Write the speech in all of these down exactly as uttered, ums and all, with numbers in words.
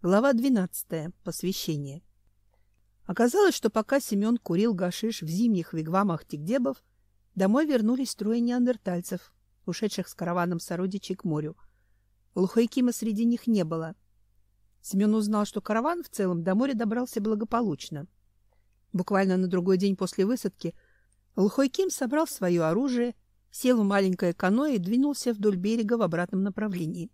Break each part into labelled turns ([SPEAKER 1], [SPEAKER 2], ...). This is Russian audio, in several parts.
[SPEAKER 1] Глава двенадцатая. Посвящение. Оказалось, что пока Семен курил гашиш в зимних вигвамах тигдебов, домой вернулись трое неандертальцев, ушедших с караваном сородичей к морю. Лухайкима среди них не было. Семен узнал, что караван в целом до моря добрался благополучно. Буквально на другой день после высадки Лухайким собрал свое оружие, сел в маленькое каноэ и двинулся вдоль берега в обратном направлении.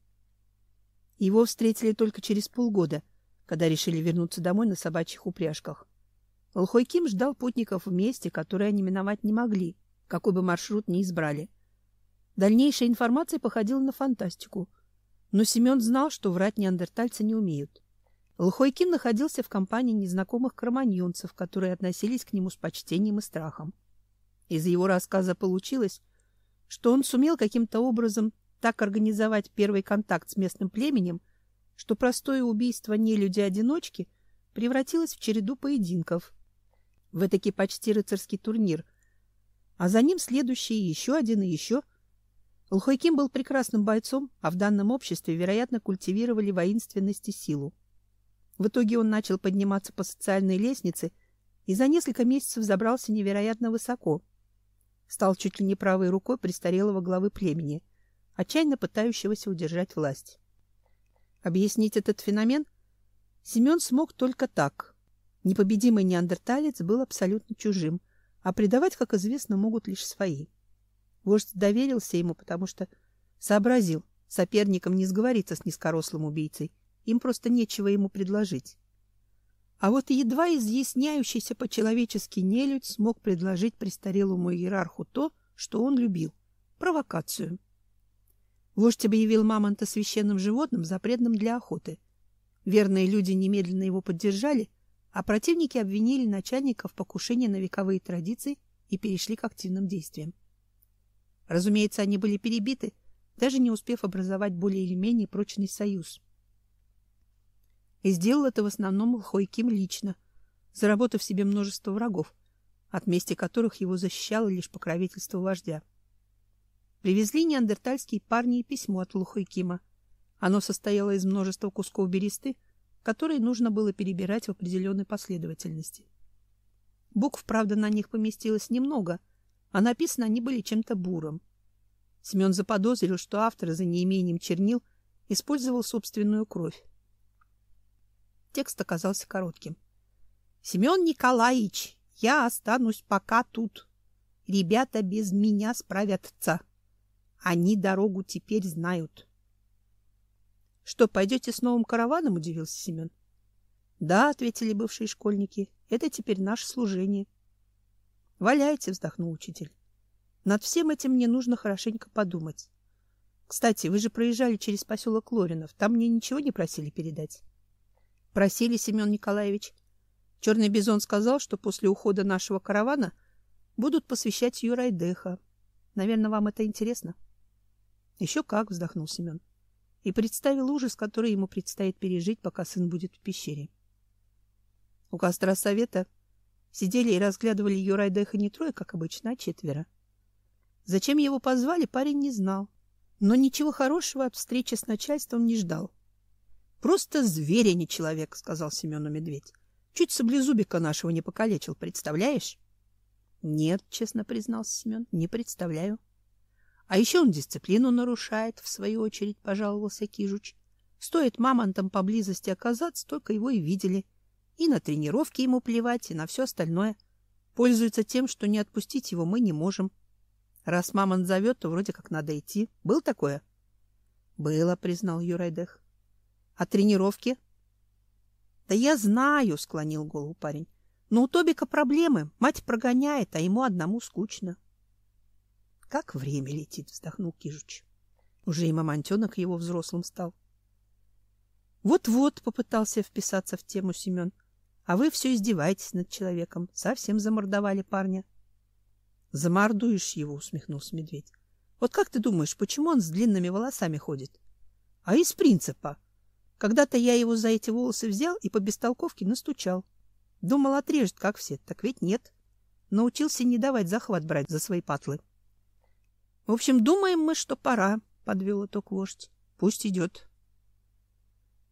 [SPEAKER 1] Его встретили только через полгода, когда решили вернуться домой на собачьих упряжках. Лухайким ждал путников в месте, которое они миновать не могли, какой бы маршрут ни избрали. Дальнейшая информация походила на фантастику, но Семен знал, что врать неандертальцы не умеют. Лухайким находился в компании незнакомых кроманьонцев, которые относились к нему с почтением и страхом. Из его рассказа получилось, что он сумел каким-то образом так организовать первый контакт с местным племенем, что простое убийство нелюдя-одиночки превратилось в череду поединков, в этакий почти рыцарский турнир, а за ним следующий еще один и еще. Лухайким был прекрасным бойцом, а в данном обществе, вероятно, культивировали воинственность и силу. В итоге он начал подниматься по социальной лестнице и за несколько месяцев забрался невероятно высоко. Стал чуть ли не правой рукой престарелого главы племени, отчаянно пытающегося удержать власть. Объяснить этот феномен Семен смог только так. Непобедимый неандерталец был абсолютно чужим, а предавать, как известно, могут лишь свои. Вождь доверился ему, потому что сообразил, соперникам не сговориться с низкорослым убийцей, им просто нечего ему предложить. А вот едва изъясняющийся по-человечески нелюдь смог предложить престарелому иерарху то, что он любил — провокацию. Вождь объявил мамонта священным животным, запретным для охоты. Верные люди немедленно его поддержали, а противники обвинили начальника в покушении на вековые традиции и перешли к активным действиям. Разумеется, они были перебиты, даже не успев образовать более или менее прочный союз. И сделал это в основном Лухайким лично, заработав себе множество врагов, от мести которых его защищало лишь покровительство вождя. Привезли неандертальские парни и письмо от Лухайкима. Оно состояло из множества кусков бересты, которые нужно было перебирать в определенной последовательности. Букв, правда, на них поместилось немного, а написаны они были чем-то бурым. Семен заподозрил, что автор за неимением чернил использовал собственную кровь. Текст оказался коротким. «Семен Николаевич, я останусь пока тут. Ребята без меня справятся. Они дорогу теперь знают». — Что, пойдете с новым караваном? — удивился Семен. — Да, — ответили бывшие школьники, — это теперь наше служение. — Валяйте, — вздохнул учитель. — Над всем этим мне нужно хорошенько подумать. Кстати, вы же проезжали через поселок Лоринов. Там мне ничего не просили передать? — Просили, Семен Николаевич. Черный бизон сказал, что после ухода нашего каравана будут посвящать Юрайдеха. Наверное, вам это интересно? — Еще как, — вздохнул Семен. И представил ужас, который ему предстоит пережить, пока сын будет в пещере. У костра совета сидели и разглядывали Юрайдеха не трое, как обычно, а четверо. Зачем его позвали, парень не знал, но ничего хорошего от встречи с начальством не ждал. — Просто зверь, а не человек, — сказал Семену медведь. — Чуть саблезубика нашего не покалечил, представляешь? — Нет, — честно признался Семен, — не представляю. А еще он дисциплину нарушает, в свою очередь, — пожаловался Кижуч. Стоит мамонтам поблизости оказаться, только его и видели. И на тренировки ему плевать, и на все остальное. Пользуется тем, что не отпустить его мы не можем. Раз мамонт зовет, то вроде как надо идти. Был такое? — Было, — признал Юрайдех. — А тренировки? — Да я знаю, — склонил голову парень. — Но у Тобика проблемы. Мать прогоняет, а ему одному скучно. — Как время летит, — вздохнул Кижуч. Уже и мамонтенок его взрослым стал. Вот-вот, — попытался вписаться в тему Семен, — а вы все издеваетесь над человеком. Совсем замордовали парня. — Замордуешь его, — усмехнулся медведь. — Вот как ты думаешь, почему он с длинными волосами ходит? — А из принципа. Когда-то я его за эти волосы взял и по бестолковке настучал. Думал, отрежет, как все, так ведь нет. Научился не давать захват брать за свои патлы. В общем, думаем мы, что пора, — подвел итог вождь. Пусть идет.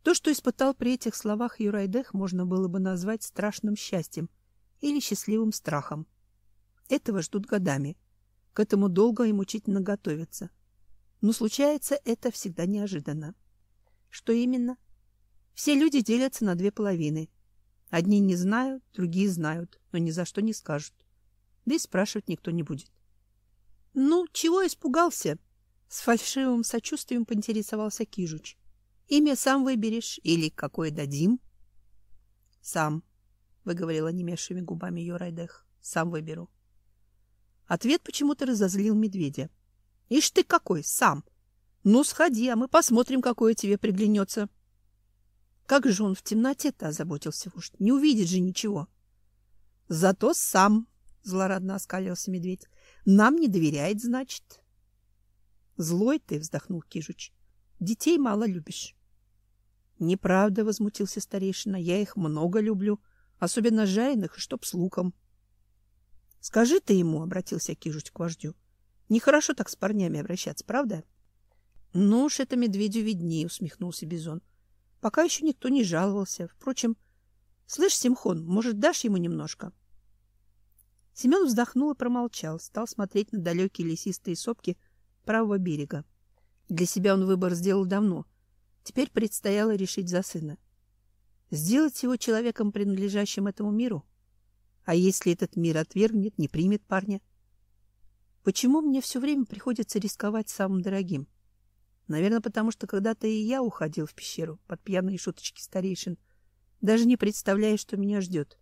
[SPEAKER 1] То, что испытал при этих словах Юрайдех, можно было бы назвать страшным счастьем или счастливым страхом. Этого ждут годами. К этому долго и мучительно готовятся. Но случается это всегда неожиданно. Что именно? Все люди делятся на две половины. Одни не знают, другие знают, но ни за что не скажут. Да и спрашивать никто не будет. — Ну, чего испугался? — с фальшивым сочувствием поинтересовался Кижуч. — Имя сам выберешь или какое дадим? — Сам, — выговорила немевшими губами Юрайдех. — Сам выберу. Ответ почему-то разозлил медведя. — Ишь ты какой, сам! Ну, сходи, а мы посмотрим, какое тебе приглянется. Как же он в темноте-то озаботился вождь? Не увидит же ничего. — Зато сам, — злорадно оскалился медведь. — Нам не доверяет, значит. — Злой ты, — вздохнул Кижуч. — Детей мало любишь. — Неправда, — возмутился старейшина. — Я их много люблю, особенно жареных и чтоб с луком. — Скажи ты ему, — обратился Кижуч к вождю. — Нехорошо так с парнями обращаться, правда? — Ну уж это медведю виднее, — усмехнулся Бизон. — Пока еще никто не жаловался. Впрочем, слышь, Симхон, может, дашь ему немножко? Семен вздохнул и промолчал, стал смотреть на далекие лесистые сопки правого берега. Для себя он выбор сделал давно. Теперь предстояло решить за сына. Сделать его человеком, принадлежащим этому миру? А если этот мир отвергнет, не примет парня? Почему мне все время приходится рисковать самым дорогим? Наверное, потому что когда-то и я уходил в пещеру под пьяные шуточки старейшин, даже не представляя, что меня ждет.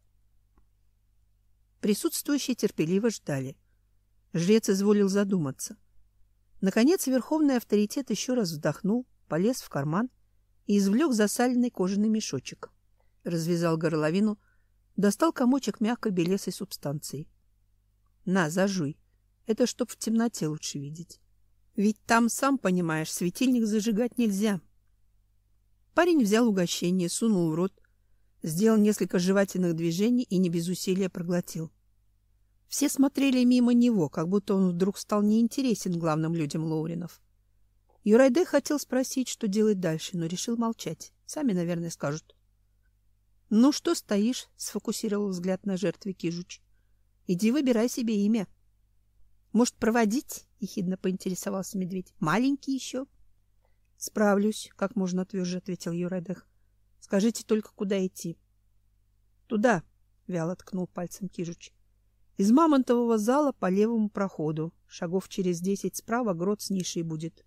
[SPEAKER 1] Присутствующие терпеливо ждали. Жрец изволил задуматься. Наконец верховный авторитет еще раз вздохнул, полез в карман и извлек засаленный кожаный мешочек. Развязал горловину, достал комочек мягкой белесой субстанции. — На, зажуй. Это чтоб в темноте лучше видеть. Ведь там, сам понимаешь, светильник зажигать нельзя. Парень взял угощение, сунул в рот, сделал несколько жевательных движений и не без усилия проглотил. Все смотрели мимо него, как будто он вдруг стал неинтересен главным людям Лоуринов. Юрайдех хотел спросить, что делать дальше, но решил молчать. Сами, наверное, скажут. — Ну, что стоишь? — сфокусировал взгляд на жертве Кижуч. — Иди выбирай себе имя. — Может, проводить? — ехидно поинтересовался медведь. — Маленький еще. — Справлюсь, — как можно тверже ответил Юрайдех. — Скажите только, куда идти. — Туда, — вяло ткнул пальцем Кижуч. — Из мамонтового зала по левому проходу. Шагов через десять справа грот с нишей будет.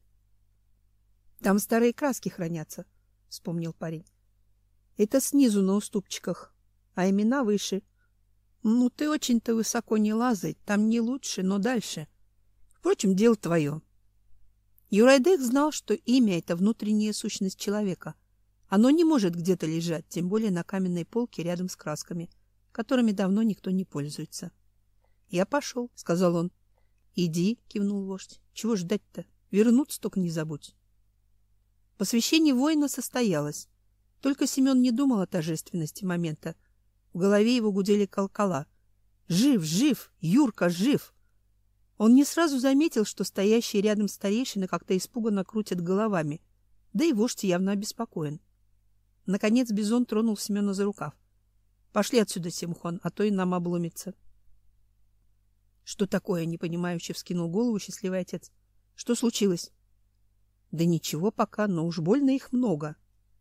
[SPEAKER 1] — Там старые краски хранятся, — вспомнил парень. — Это снизу на уступчиках, а имена выше. — Ну, ты очень-то высоко не лазай, там не лучше, но дальше. Впрочем, дело твое. Юрайдех знал, что имя — это внутренняя сущность человека. Оно не может где-то лежать, тем более на каменной полке рядом с красками, которыми давно никто не пользуется. — Я пошел, — сказал он. — Иди, — кивнул вождь. — Чего ждать-то? Вернуться только не забудь. Посвящение воина состоялось. Только Семен не думал о торжественности момента. В голове его гудели колокола. «Жив, жив! Юрка жив!» Он не сразу заметил, что стоящие рядом старейшины как-то испуганно крутят головами, да и вождь явно обеспокоен. Наконец Бизон тронул Семена за рукав. — Пошли отсюда, Симхон, а то и нам обломится. — Что такое? — непонимающе вскинул голову счастливый отец. — Что случилось? — Да ничего пока, но уж больно их много.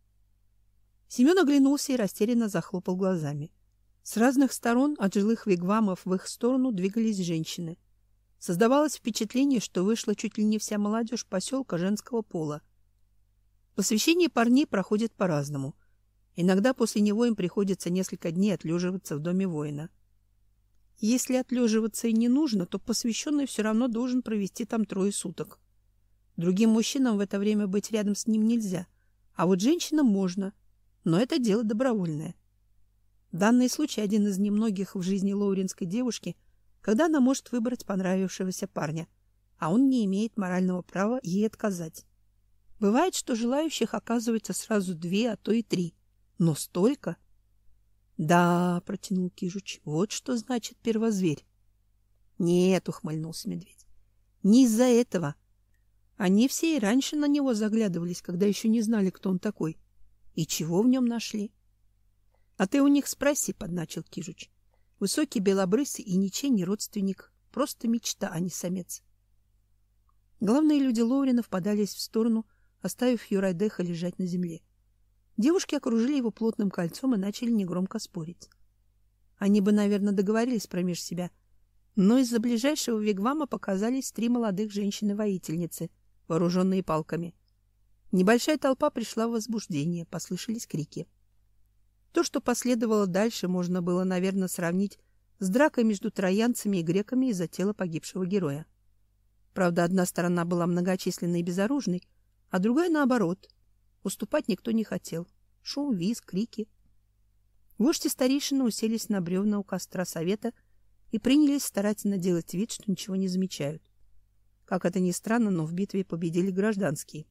[SPEAKER 1] Семен оглянулся и растерянно захлопал глазами. С разных сторон от жилых вигвамов в их сторону двигались женщины. Создавалось впечатление, что вышла чуть ли не вся молодежь поселка женского пола. Посвящение парней проходит по-разному. Иногда после него им приходится несколько дней отлеживаться в доме воина. Если отлеживаться и не нужно, то посвященный все равно должен провести там трое суток. Другим мужчинам в это время быть рядом с ним нельзя, а вот женщинам можно, но это дело добровольное. Данный случай один из немногих в жизни лоуринской девушки, когда она может выбрать понравившегося парня, а он не имеет морального права ей отказать. Бывает, что желающих оказывается сразу две, а то и три. Но столько? — Да, — протянул Кижуч, — вот что значит первозверь. — Нет, — ухмыльнулся медведь, — не из-за этого. Они все и раньше на него заглядывались, когда еще не знали, кто он такой. И чего в нем нашли? — А ты у них спроси, — подначил Кижуч. Высокий, белобрысый и ничей не родственник. Просто мечта, а не самец. Главные люди Лоуринов подались в сторону, оставив Юрайдеха лежать на земле. Девушки окружили его плотным кольцом и начали негромко спорить. Они бы, наверное, договорились промеж себя, но из-за ближайшего вигвама показались три молодых женщины-воительницы, вооруженные палками. Небольшая толпа пришла в возбуждение, послышались крики. То, что последовало дальше, можно было, наверное, сравнить с дракой между троянцами и греками из-за тела погибшего героя. Правда, одна сторона была многочисленной и безоружной, а другая наоборот. Уступать никто не хотел. Шум, визг, крики. Вождь и старейшины уселись на бревна у костра совета и принялись старательно делать вид, что ничего не замечают. Как это ни странно, но в битве победили гражданские.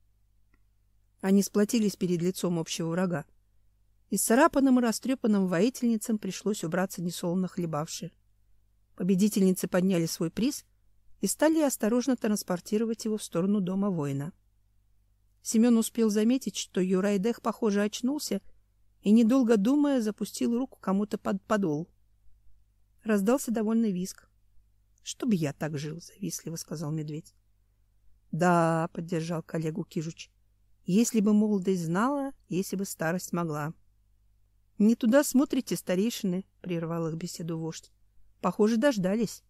[SPEAKER 1] Они сплотились перед лицом общего врага. Исцарапанным и растрепанным воительницам пришлось убраться несолоно хлебавши. Победительницы подняли свой приз и стали осторожно транспортировать его в сторону дома воина. Семен успел заметить, что Юрайдех, похоже, очнулся и, недолго думая, запустил руку кому-то под подол. Раздался довольный визг. — Чтоб я так жил, — завистливо сказал медведь. — Да, — поддержал коллегу Кижуч, — если бы молодость знала, если бы старость могла. — Не туда смотрите, старейшины, — прервал их беседу вождь. — Похоже, дождались.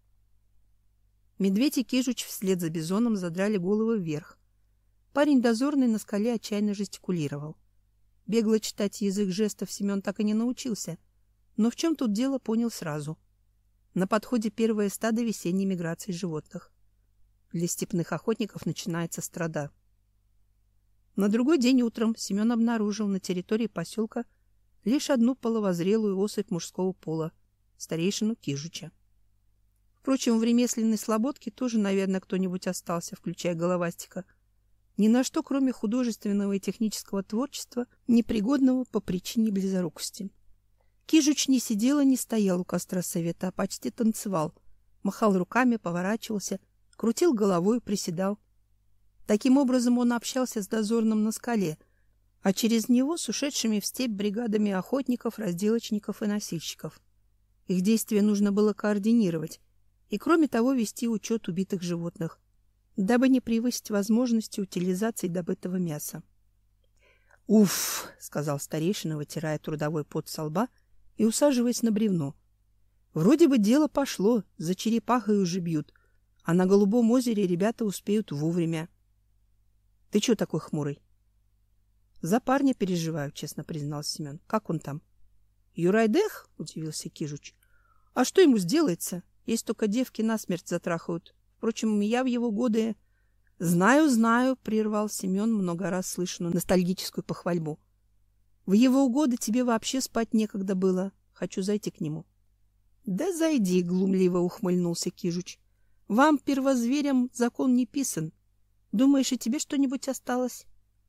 [SPEAKER 1] Медведь и Кижуч вслед за бизоном задрали головы вверх. Парень дозорный на скале отчаянно жестикулировал. Бегло читать язык жестов Семен так и не научился, но в чем тут дело, понял сразу. На подходе первое стадо весенней миграции животных. Для степных охотников начинается страда. На другой день утром Семен обнаружил на территории поселка лишь одну половозрелую особь мужского пола, старейшину Кижуча. Впрочем, в ремесленной слободке тоже, наверное, кто-нибудь остался, включая головастика. Ни на что, кроме художественного и технического творчества, непригодного по причине близорукости. Кижуч не сидел и не стоял у костра совета, а почти танцевал. Махал руками, поворачивался, крутил головой, приседал. Таким образом он общался с дозорным на скале, а через него с ушедшими в степь бригадами охотников, разделочников и носильщиков. Их действия нужно было координировать и, кроме того, вести учет убитых животных, дабы не превысить возможности утилизации добытого мяса. — Уф! — сказал старейшина, вытирая трудовой пот со лба и усаживаясь на бревно. — Вроде бы дело пошло, за черепахой уже бьют, а на Голубом озере ребята успеют вовремя. — Ты чего такой хмурый? — За парня переживаю, — честно признался Семен. — Как он там? — Юрайдех? — удивился Кижуч. — А что ему сделается? Есть только девки насмерть затрахают. Впрочем, я в его годы... — Знаю, знаю, — прервал Семен много раз слышанную ностальгическую похвальбу. — В его годы тебе вообще спать некогда было. Хочу зайти к нему. — Да зайди, — глумливо ухмыльнулся Кижуч. — Вам, первозверям, закон не писан. Думаешь, и тебе что-нибудь осталось?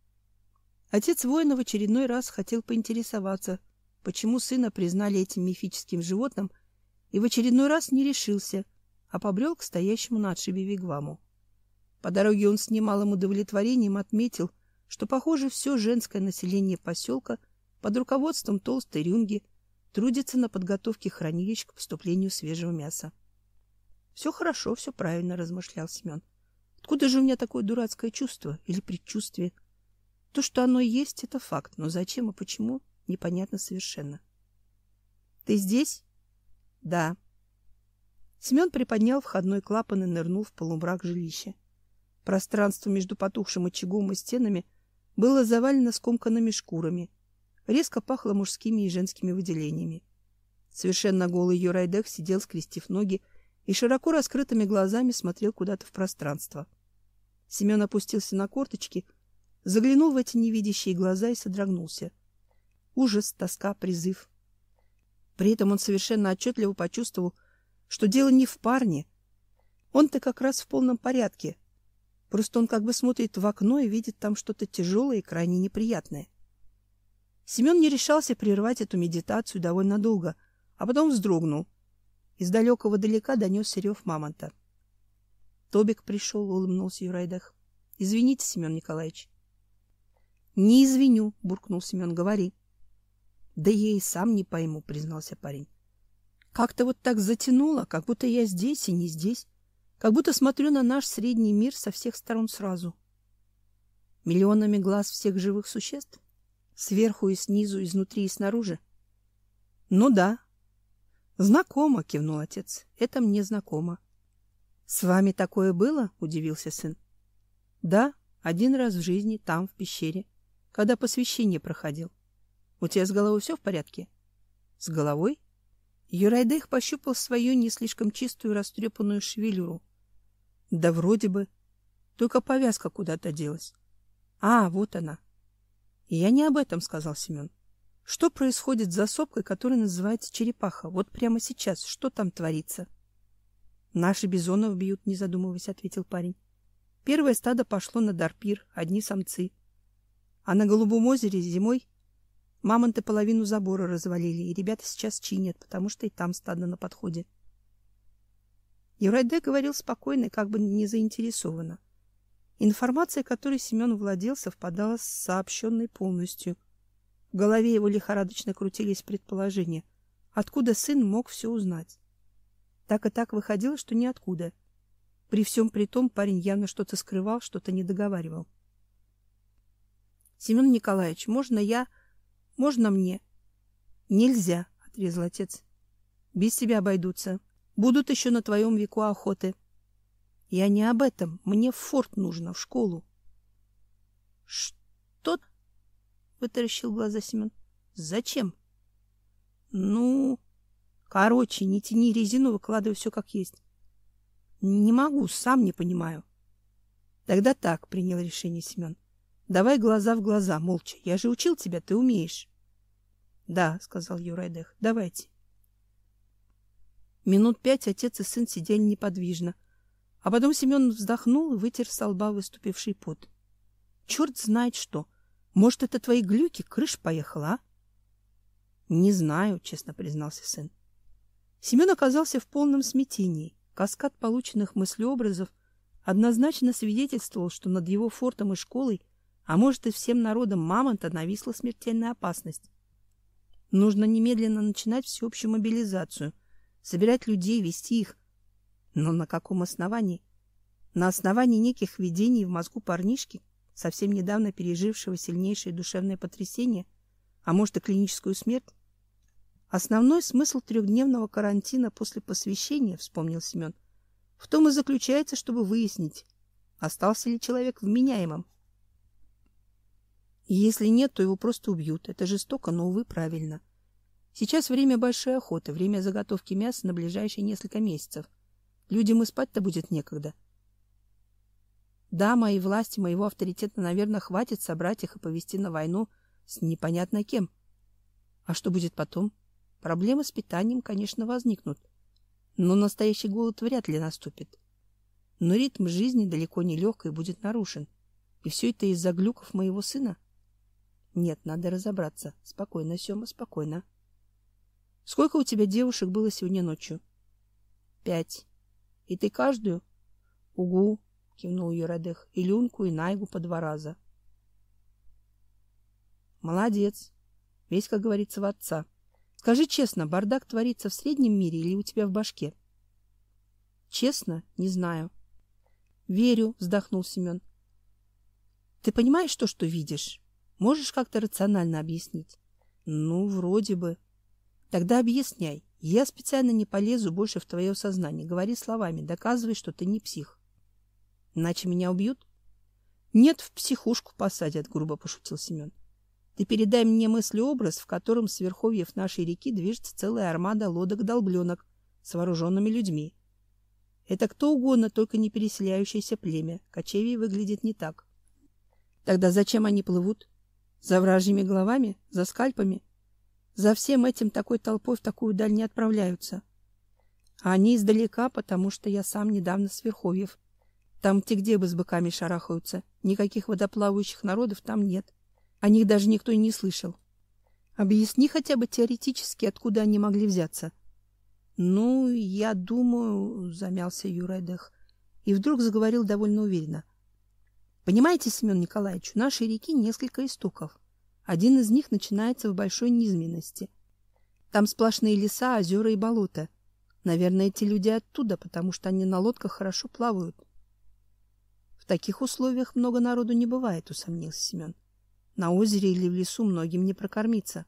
[SPEAKER 1] Отец воина в очередной раз хотел поинтересоваться, почему сына признали этим мифическим животным, и в очередной раз не решился, а побрел к стоящему на отшибе вигваму. По дороге он с немалым удовлетворением отметил, что, похоже, все женское население поселка под руководством толстой рюнги трудится на подготовке хранилищ к поступлению свежего мяса. — Все хорошо, все правильно, — размышлял Семен. — Откуда же у меня такое дурацкое чувство или предчувствие? То, что оно есть, — это факт, но зачем и почему — непонятно совершенно. — Ты здесь? — Да. Семен приподнял входной клапан и нырнул в полумрак жилища. Пространство между потухшим очагом и стенами было завалено скомканными шкурами. Резко пахло мужскими и женскими выделениями. Совершенно голый Юрайдех сидел, скрестив ноги, и широко раскрытыми глазами смотрел куда-то в пространство. Семен опустился на корточки, заглянул в эти невидящие глаза и содрогнулся. Ужас, тоска, призыв. При этом он совершенно отчетливо почувствовал, что дело не в парне. Он-то как раз в полном порядке. Просто он как бы смотрит в окно и видит там что-то тяжелое и крайне неприятное. Семен не решался прервать эту медитацию довольно долго, а потом вздрогнул. Из далекого далека донесся рев мамонта. — Тобик пришел, — улыбнулся Юрайдех. — Извините, Семен Николаевич. — Не извиню, — буркнул Семен, — говори. — Да я и сам не пойму, — признался парень. — Как-то вот так затянуло, как будто я здесь и не здесь, как будто смотрю на наш средний мир со всех сторон сразу. Миллионами глаз всех живых существ? Сверху и снизу, изнутри и снаружи? — Ну да. — Знакомо, — кивнул отец, — это мне знакомо. — С вами такое было? — удивился сын. — Да, один раз в жизни, там, в пещере, когда посвящение проходил. У тебя с головой все в порядке? — С головой? Юрайдых пощупал свою не слишком чистую растрепанную шевелюру. — Да вроде бы. Только повязка куда-то делась. — А, вот она. — Я не об этом, — сказал Семен. — Что происходит с засопкой, которая называется черепаха? Вот прямо сейчас. Что там творится? — Наши бизонов бьют, не задумываясь, — ответил парень. Первое стадо пошло на Дарпир, одни самцы. А на Голубом озере зимой мамонты половину забора развалили, и ребята сейчас чинят, потому что и там стадо на подходе. Юрайдэ говорил спокойно, как бы не заинтересованно. Информация, которой Семен владел, совпадала с сообщенной полностью. В голове его лихорадочно крутились предположения, откуда сын мог все узнать. Так и так выходило, что ниоткуда. При всем при том парень явно что-то скрывал, что-то не договаривал. — Семен Николаевич, можно я... Можно мне? — Нельзя, — отрезал отец. — Без тебя обойдутся. Будут еще на твоем веку охоты. — Я не об этом. Мне в форт нужно, в школу. — Что? — вытаращил глаза Семен. — Зачем? — Ну... Короче, не тяни резину, выкладывай все как есть. — Не могу, сам не понимаю. — Тогда так, — принял решение Семен. — Давай глаза в глаза, молча. Я же учил тебя, ты умеешь. — Да, — сказал Юрайдых, — давайте. Минут пять отец и сын сидели неподвижно, а потом Семен вздохнул и вытер со лба выступивший пот. — Черт знает что. Может, это твои глюки, крыша поехала, а? — Не знаю, — честно признался сын. Семен оказался в полном смятении. Каскад полученных мыслеобразов однозначно свидетельствовал, что над его фортом и школой, а может и всем народом Мамонта, нависла смертельная опасность. Нужно немедленно начинать всеобщую мобилизацию, собирать людей, вести их. Но на каком основании? На основании неких видений в мозгу парнишки, совсем недавно пережившего сильнейшее душевное потрясение, а может и клиническую смерть? Основной смысл трехдневного карантина после посвящения, вспомнил Семен, в том и заключается, чтобы выяснить, остался ли человек вменяемым. И если нет, то его просто убьют. Это жестоко, но, увы, правильно. Сейчас время большой охоты, время заготовки мяса на ближайшие несколько месяцев. Людям и спать-то будет некогда. Да, моей власти, моего авторитета, наверное, хватит собрать их и повести на войну с непонятно кем. А что будет потом? Проблемы с питанием, конечно, возникнут. Но настоящий голод вряд ли наступит. Но ритм жизни далеко не легкий будет нарушен. И все это из-за глюков моего сына? Нет, надо разобраться. Спокойно, Сема, спокойно. Сколько у тебя девушек было сегодня ночью? Пять. И ты каждую? Угу, кивнул Юрайдых. И Люнку, и Найгу по два раза. Молодец. Весь, как говорится, в отца. Скажи честно, бардак творится в среднем мире или у тебя в башке? Честно, не знаю. Верю, вздохнул Семен. Ты понимаешь то, что видишь? Можешь как-то рационально объяснить? Ну, вроде бы. Тогда объясняй. Я специально не полезу больше в твое сознание. Говори словами, доказывай, что ты не псих. Иначе меня убьют? Нет, в психушку посадят, грубо пошутил Семен. Ты передай мне мыслеобраз, в котором с верховьев нашей реки движется целая армада лодок-долбленок с вооруженными людьми. Это кто угодно, только не переселяющееся племя. Кочевье выглядит не так. Тогда зачем они плывут? За вражьими головами? За скальпами? За всем этим такой толпой в такую даль не отправляются. А они издалека, потому что я сам недавно с верховьев. Там те где бы с быками шарахаются. Никаких водоплавающих народов там нет. О них даже никто и не слышал. Объясни хотя бы теоретически, откуда они могли взяться. Ну, я думаю, замялся Юрайдых, и вдруг заговорил довольно уверенно. Понимаете, Семен Николаевич, у нашей реки несколько истоков. Один из них начинается в большой низменности. Там сплошные леса, озера и болота. Наверное, эти люди оттуда, потому что они на лодках хорошо плавают. В таких условиях много народу не бывает, усомнился Семен. На озере или в лесу многим не прокормиться.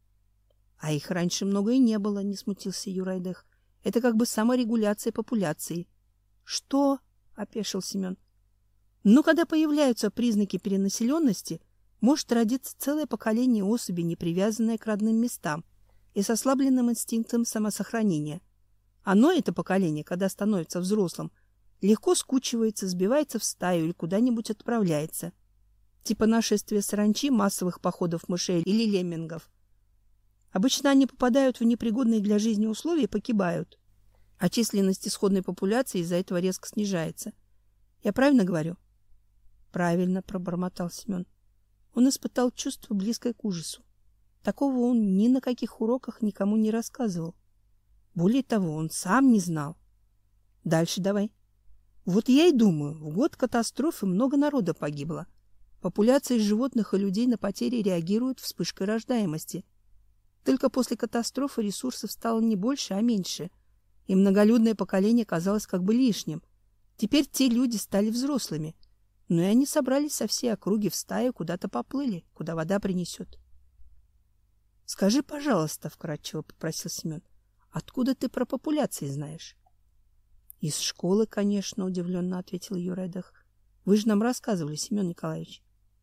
[SPEAKER 1] А их раньше много и не было, не смутился Юрайдых. Это как бы саморегуляция популяции. Что? Опешил Семен. Ну, когда появляются признаки перенаселенности, может родиться целое поколение особей, не привязанное к родным местам и с ослабленным инстинктом самосохранения. Оно, это поколение, когда становится взрослым, легко скучивается, сбивается в стаю или куда-нибудь отправляется. Типа нашествия саранчи, массовых походов мышей или леммингов. Обычно они попадают в непригодные для жизни условия и погибают. А численность исходной популяции из-за этого резко снижается. Я правильно говорю? Правильно, пробормотал Семен. Он испытал чувство, близкое к ужасу. Такого он ни на каких уроках никому не рассказывал. Более того, он сам не знал. Дальше давай. Вот я и думаю, в год катастрофы много народа погибло. Популяции животных и людей на потери реагируют вспышкой рождаемости. Только после катастрофы ресурсов стало не больше, а меньше, и многолюдное поколение казалось как бы лишним. Теперь те люди стали взрослыми, но и они собрались со всей округи в стаю, куда-то поплыли, куда вода принесет. — Скажи, пожалуйста, — вкратчиво попросил Семен, — откуда ты про популяции знаешь? — Из школы, конечно, — удивленно ответил Юрайдах. — Вы же нам рассказывали, Семен Николаевич.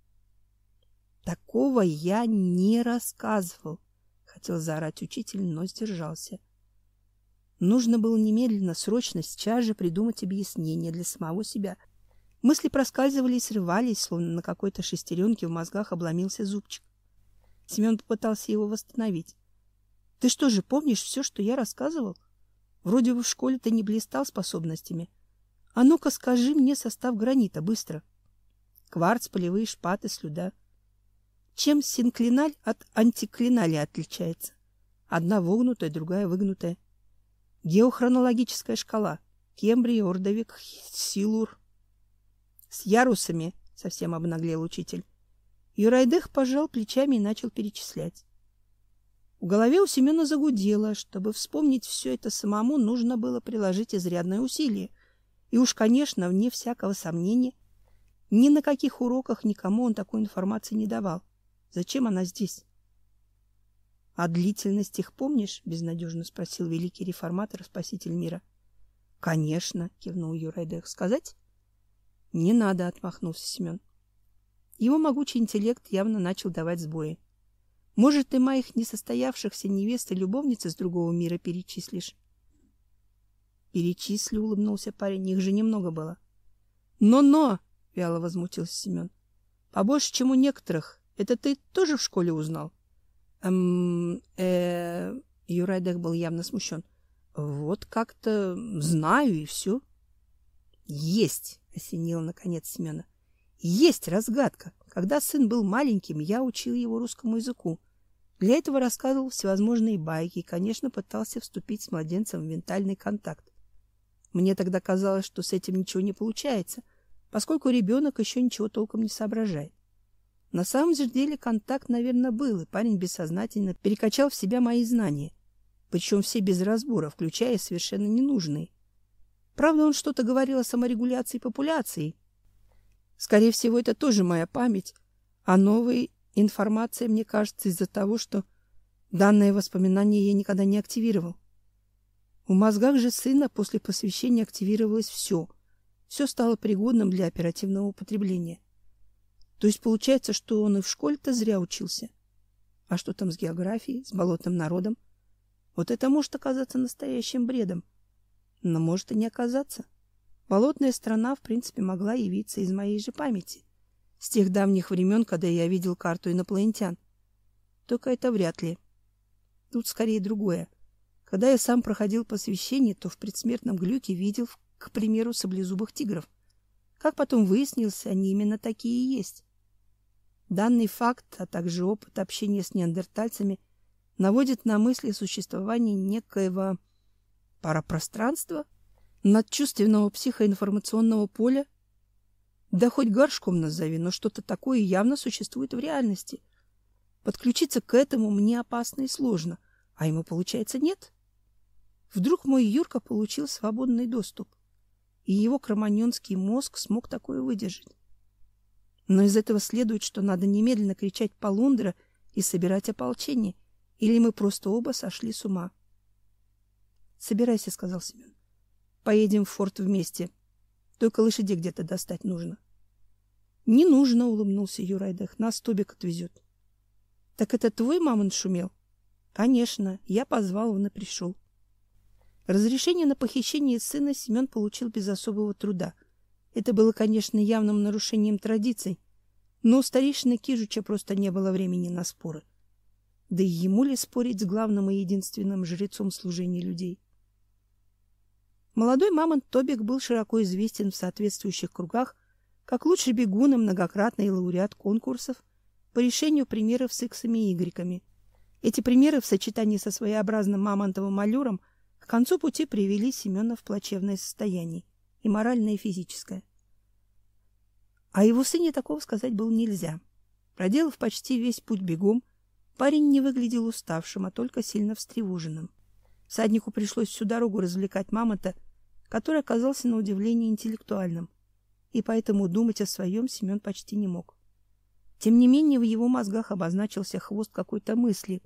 [SPEAKER 1] — Такого я не рассказывал, — хотел заорать учитель, но сдержался. Нужно было немедленно, срочно, сейчас же придумать объяснение для самого себя. Мысли проскальзывали и срывались, словно на какой-то шестеренке в мозгах обломился зубчик. Семен попытался его восстановить. — Ты что же, помнишь все, что я рассказывал? Вроде бы в школе ты не блистал способностями. А ну-ка скажи мне состав гранита, быстро. Кварц, полевые шпаты, слюда. Чем синклиналь от антиклинали отличается? Одна вогнутая, другая выгнутая. Геохронологическая шкала. Кембрий, Ордовик, Силур. С ярусами, совсем обнаглел учитель. Юрайдых пожал плечами и начал перечислять. В голове у Семена загудело. Чтобы вспомнить все это самому, нужно было приложить изрядное усилие. И уж, конечно, вне всякого сомнения, ни на каких уроках никому он такой информации не давал. Зачем она здесь? — А длительность их помнишь? — безнадежно спросил великий реформатор, спаситель мира. — Конечно, — кивнул Юрайдых. — Сказать? — Не надо, — отмахнулся Семен. Его могучий интеллект явно начал давать сбои. — Может, ты моих несостоявшихся невест и любовниц из другого мира перечислишь? — Перечислю, — улыбнулся парень, — их же немного было. Но — Но-но! — вяло возмутился Семен. — Побольше, чем у некоторых. Это ты тоже в школе узнал? Эм, э, Юрайдых был явно смущен. Вот как-то знаю, и все. Есть, осенило наконец Семена. Есть разгадка. Когда сын был маленьким, я учил его русскому языку. Для этого рассказывал всевозможные байки и, конечно, пытался вступить с младенцем в ментальный контакт. Мне тогда казалось, что с этим ничего не получается, поскольку ребенок еще ничего толком не соображает. На самом же деле контакт, наверное, был, и парень бессознательно перекачал в себя мои знания, причем все без разбора, включая совершенно ненужные. Правда, он что-то говорил о саморегуляции популяции. Скорее всего, это тоже моя память, а новая информация, мне кажется, из-за того, что данное воспоминание я никогда не активировал. В мозгах же сына после посвящения активировалось все. Все стало пригодным для оперативного употребления. То есть получается, что он и в школе-то зря учился. А что там с географией, с болотным народом? Вот это может оказаться настоящим бредом. Но может и не оказаться. Болотная страна, в принципе, могла явиться из моей же памяти. С тех давних времен, когда я видел карту инопланетян. Только это вряд ли. Тут скорее другое. Когда я сам проходил посвящение, то в предсмертном глюке видел, к примеру, саблезубых тигров. Как потом выяснилось, они именно такие и есть. Данный факт, а также опыт общения с неандертальцами наводит на мысли о существовании некоего парапространства, надчувственного психоинформационного поля. Да хоть горшком назови, но что-то такое явно существует в реальности. Подключиться к этому мне опасно и сложно, а ему, получается, нет. Вдруг мой Юрка получил свободный доступ, и его кроманьонский мозг смог такое выдержать. Но из этого следует, что надо немедленно кричать полундра и собирать ополчение, или мы просто оба сошли с ума. — Собирайся, — сказал Семен. — Поедем в форт вместе. Только лошадей где-то достать нужно. — Не нужно, — улыбнулся Юрайдах. — Нас Тобик отвезет. — Так это твой мамонт шумел? — Конечно. Я позвал, он и пришел. Разрешение на похищение сына Семен получил без особого труда. Это было, конечно, явным нарушением традиций, но у старейшины Кижуча просто не было времени на споры. Да и ему ли спорить с главным и единственным жрецом служения людей? Молодой мамонт Тобик был широко известен в соответствующих кругах как лучший бегун и многократный лауреат конкурсов по решению примеров с иксами и игреками. Эти примеры в сочетании со своеобразным мамонтовым аллюром к концу пути привели Семена в плачевное состояние, и моральное, и физическое. О его сыне такого сказать было нельзя. Проделав почти весь путь бегом, парень не выглядел уставшим, а только сильно встревоженным. Всаднику пришлось всю дорогу развлекать мамонта, который оказался на удивление интеллектуальным, и поэтому думать о своем Семен почти не мог. Тем не менее, в его мозгах обозначился хвост какой-то мысли,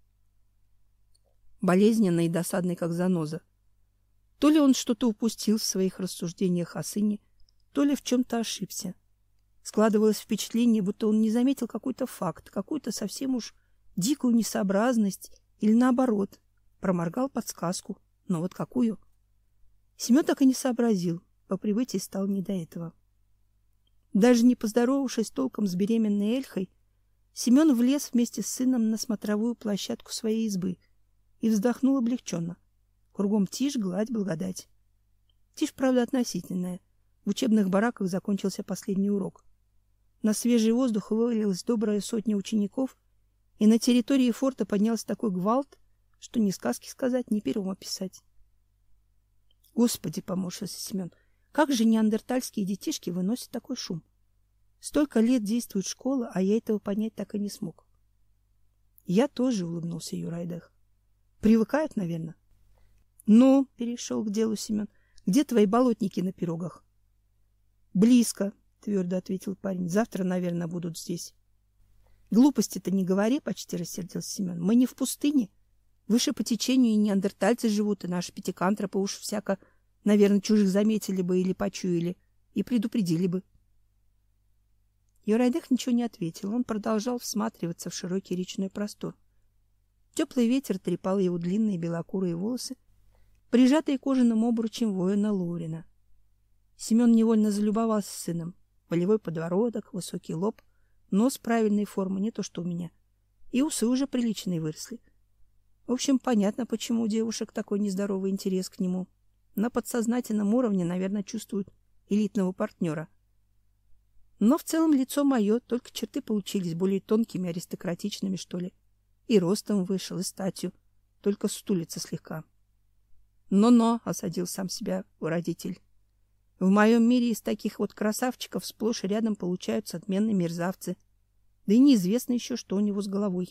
[SPEAKER 1] болезненной и досадной, как заноза. То ли он что-то упустил в своих рассуждениях о сыне, то ли в чем-то ошибся. Складывалось впечатление, будто он не заметил какой-то факт, какую-то совсем уж дикую несообразность, или наоборот, проморгал подсказку. Но вот какую? Семен так и не сообразил, по прибытии стал не до этого. Даже не поздоровавшись толком с беременной Эльхой, Семен влез вместе с сыном на смотровую площадку своей избы и вздохнул облегченно. Кругом тишь, гладь, благодать. Тишь, правда, относительная. В учебных бараках закончился последний урок. На свежий воздух вывалилась добрая сотня учеников, и на территории форта поднялся такой гвалт, что ни сказки сказать, ни пером описать. Господи, поморщился Семен, как же неандертальские детишки выносят такой шум? Столько лет действует школа, а я этого понять так и не смог. Я тоже, улыбнулся Юрайдах. Привыкают, наверное. Ну, перешел к делу Семен, где твои болотники на пирогах? Близко, твердо ответил парень. Завтра, наверное, будут здесь. Глупости-то не говори, почти рассердился Семен. Мы не в пустыне. Выше по течению и неандертальцы живут, и наши пятикантропы уж всяко, наверное, чужих заметили бы или почуяли, и предупредили бы. Юрайдах ничего не ответил. Он продолжал всматриваться в широкий речной простор. Теплый ветер трепал его длинные белокурые волосы, прижатые кожаным обручем воина Лорина. Семен невольно залюбовался сыном. Волевой подбородок, высокий лоб, нос правильной формы, не то что у меня. И усы уже приличные выросли. В общем, понятно, почему у девушек такой нездоровый интерес к нему. На подсознательном уровне, наверное, чувствуют элитного партнера. Но в целом лицо мое, только черты получились более тонкими, аристократичными, что ли. И ростом вышел, и статью, только сутулится слегка. Но-но, осадил сам себя родитель. В моем мире из таких вот красавчиков сплошь и рядом получаются отменные мерзавцы. Да и неизвестно еще, что у него с головой.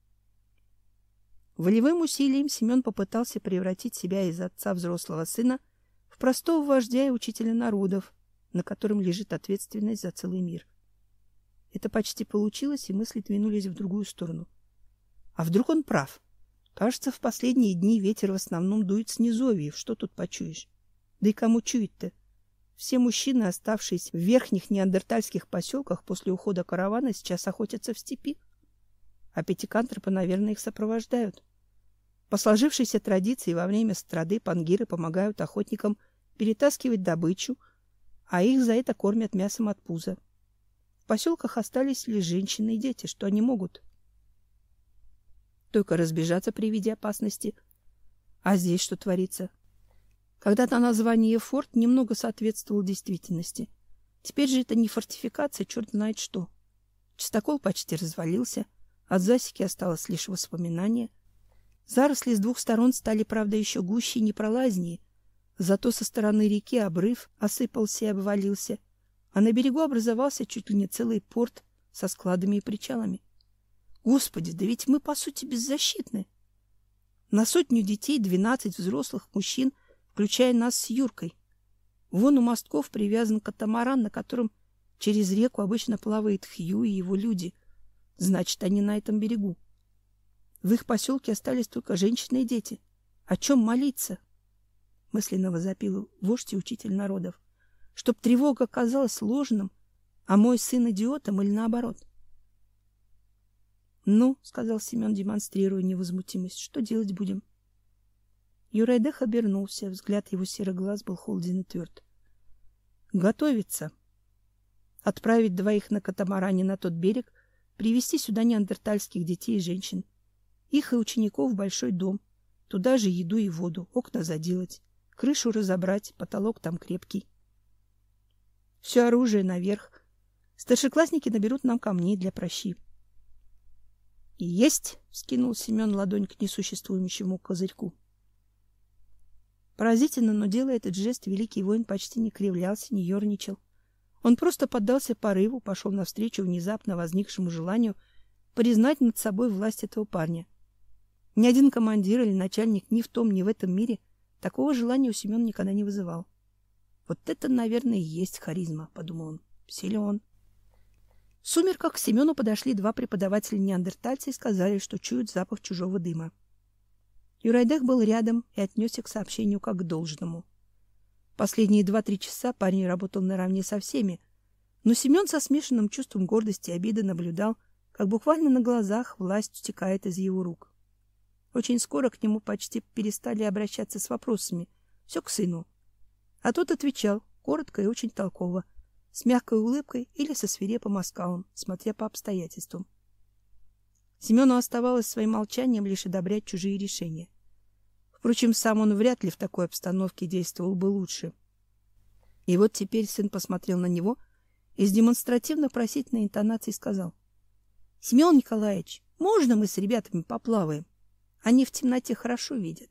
[SPEAKER 1] Волевым усилием Семен попытался превратить себя из отца взрослого сына в простого вождя и учителя народов, на котором лежит ответственность за целый мир. Это почти получилось, и мысли двинулись в другую сторону. А вдруг он прав? Кажется, в последние дни ветер в основном дует с низовьев. Что тут почуешь? Да и кому чуять-то? Все мужчины, оставшиеся в верхних неандертальских поселках после ухода каравана, сейчас охотятся в степи. А пятикантропы, наверное, их сопровождают. По сложившейся традиции во время страды пангиры помогают охотникам перетаскивать добычу, а их за это кормят мясом от пуза. В поселках остались лишь женщины и дети, что они могут? Только разбежаться при виде опасности. А здесь что творится? Когда-то название форт немного соответствовало действительности. Теперь же это не фортификация, черт знает что. Чистокол почти развалился, от засеки осталось лишь воспоминание. Заросли с двух сторон стали, правда, еще гуще и непролазнее, зато со стороны реки обрыв осыпался и обвалился, а на берегу образовался чуть ли не целый порт со складами и причалами. Господи, да ведь мы, по сути, беззащитны. На сотню детей двенадцать взрослых мужчин, включая нас с Юркой. Вон у мостков привязан катамаран, на котором через реку обычно плавает Хью и его люди. Значит, они на этом берегу. В их поселке остались только женщины и дети. О чем молиться? Мысленно возопил вождь и учитель народов. Чтоб тревога казалась ложным, а мой сын идиотом или наоборот. — Ну, — сказал Семен, демонстрируя невозмутимость, — что делать будем? Юрайдах обернулся, взгляд его серых глаз был холоден и тверд. — Готовиться. Отправить двоих на катамаране на тот берег, привезти сюда неандертальских детей и женщин. Их и учеников в большой дом. Туда же еду и воду, окна заделать, крышу разобрать, потолок там крепкий. Все оружие наверх. Старшеклассники наберут нам камней для прощи. — Есть! — вскинул Семен ладонь к несуществующему козырьку. Поразительно, но делая этот жест, великий воин почти не кривлялся, не ерничал. Он просто поддался порыву, пошел навстречу внезапно возникшему желанию признать над собой власть этого парня. Ни один командир или начальник ни в том, ни в этом мире такого желания у Семена никогда не вызывал. Вот это, наверное, и есть харизма, подумал он. Силен. В сумерках к Семену подошли два преподавателя-неандертальца и сказали, что чуют запах чужого дыма. Юрайдах был рядом и отнесся к сообщению как к должному. Последние два-три часа парень работал наравне со всеми, но Семен со смешанным чувством гордости и обиды наблюдал, как буквально на глазах власть утекает из его рук. Очень скоро к нему почти перестали обращаться с вопросами. Все к сыну. А тот отвечал, коротко и очень толково, с мягкой улыбкой или со свирепым оскалом, смотря по обстоятельствам. Семену оставалось своим молчанием лишь одобрять чужие решения. Впрочем, сам он вряд ли в такой обстановке действовал бы лучше. И вот теперь сын посмотрел на него и с демонстративно просительной интонацией сказал: — Семен Николаевич, можно мы с ребятами поплаваем? Они в темноте хорошо видят.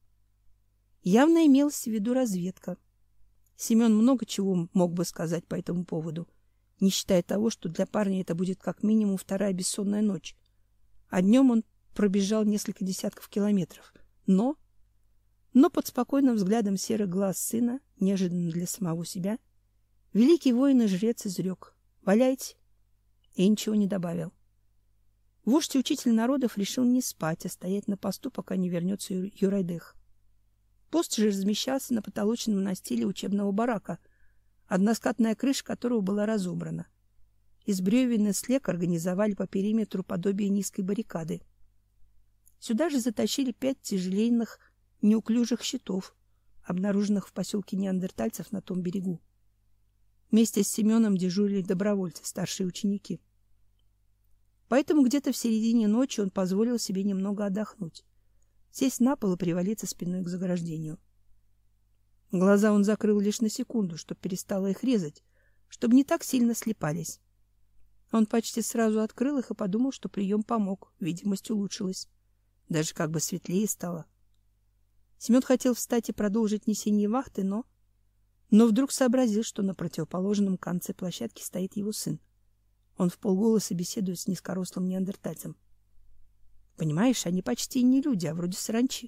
[SPEAKER 1] Явно имелась в виду разведка. Семен много чего мог бы сказать по этому поводу, не считая того, что для парня это будет как минимум вторая бессонная ночь. А днем он пробежал несколько десятков километров. Но... Но под спокойным взглядом серых глаз сына, неожиданно для самого себя, великий воин и жрец изрек: «Валяйте!» И ничего не добавил. Вождь и учитель народов решил не спать, а стоять на посту, пока не вернется Юрайдах. Пост же размещался на потолочном настиле учебного барака, односкатная крыша которого была разобрана. Из бревен и слег организовали по периметру подобие низкой баррикады. Сюда же затащили пять тяжеленных, неуклюжих щитов, обнаруженных в поселке неандертальцев на том берегу. Вместе с Семеном дежурили добровольцы, старшие ученики. Поэтому где-то в середине ночи он позволил себе немного отдохнуть, сесть на пол и привалиться спиной к заграждению. Глаза он закрыл лишь на секунду, чтобы перестало их резать, чтобы не так сильно слипались. Он почти сразу открыл их и подумал, что прием помог, видимость улучшилась. Даже как бы светлее стало. Семен хотел встать и продолжить несение вахты, но... Но вдруг сообразил, что на противоположном конце площадки стоит его сын. Он вполголоса беседует с низкорослым неандертальцем. Понимаешь, они почти не люди, а вроде саранчи.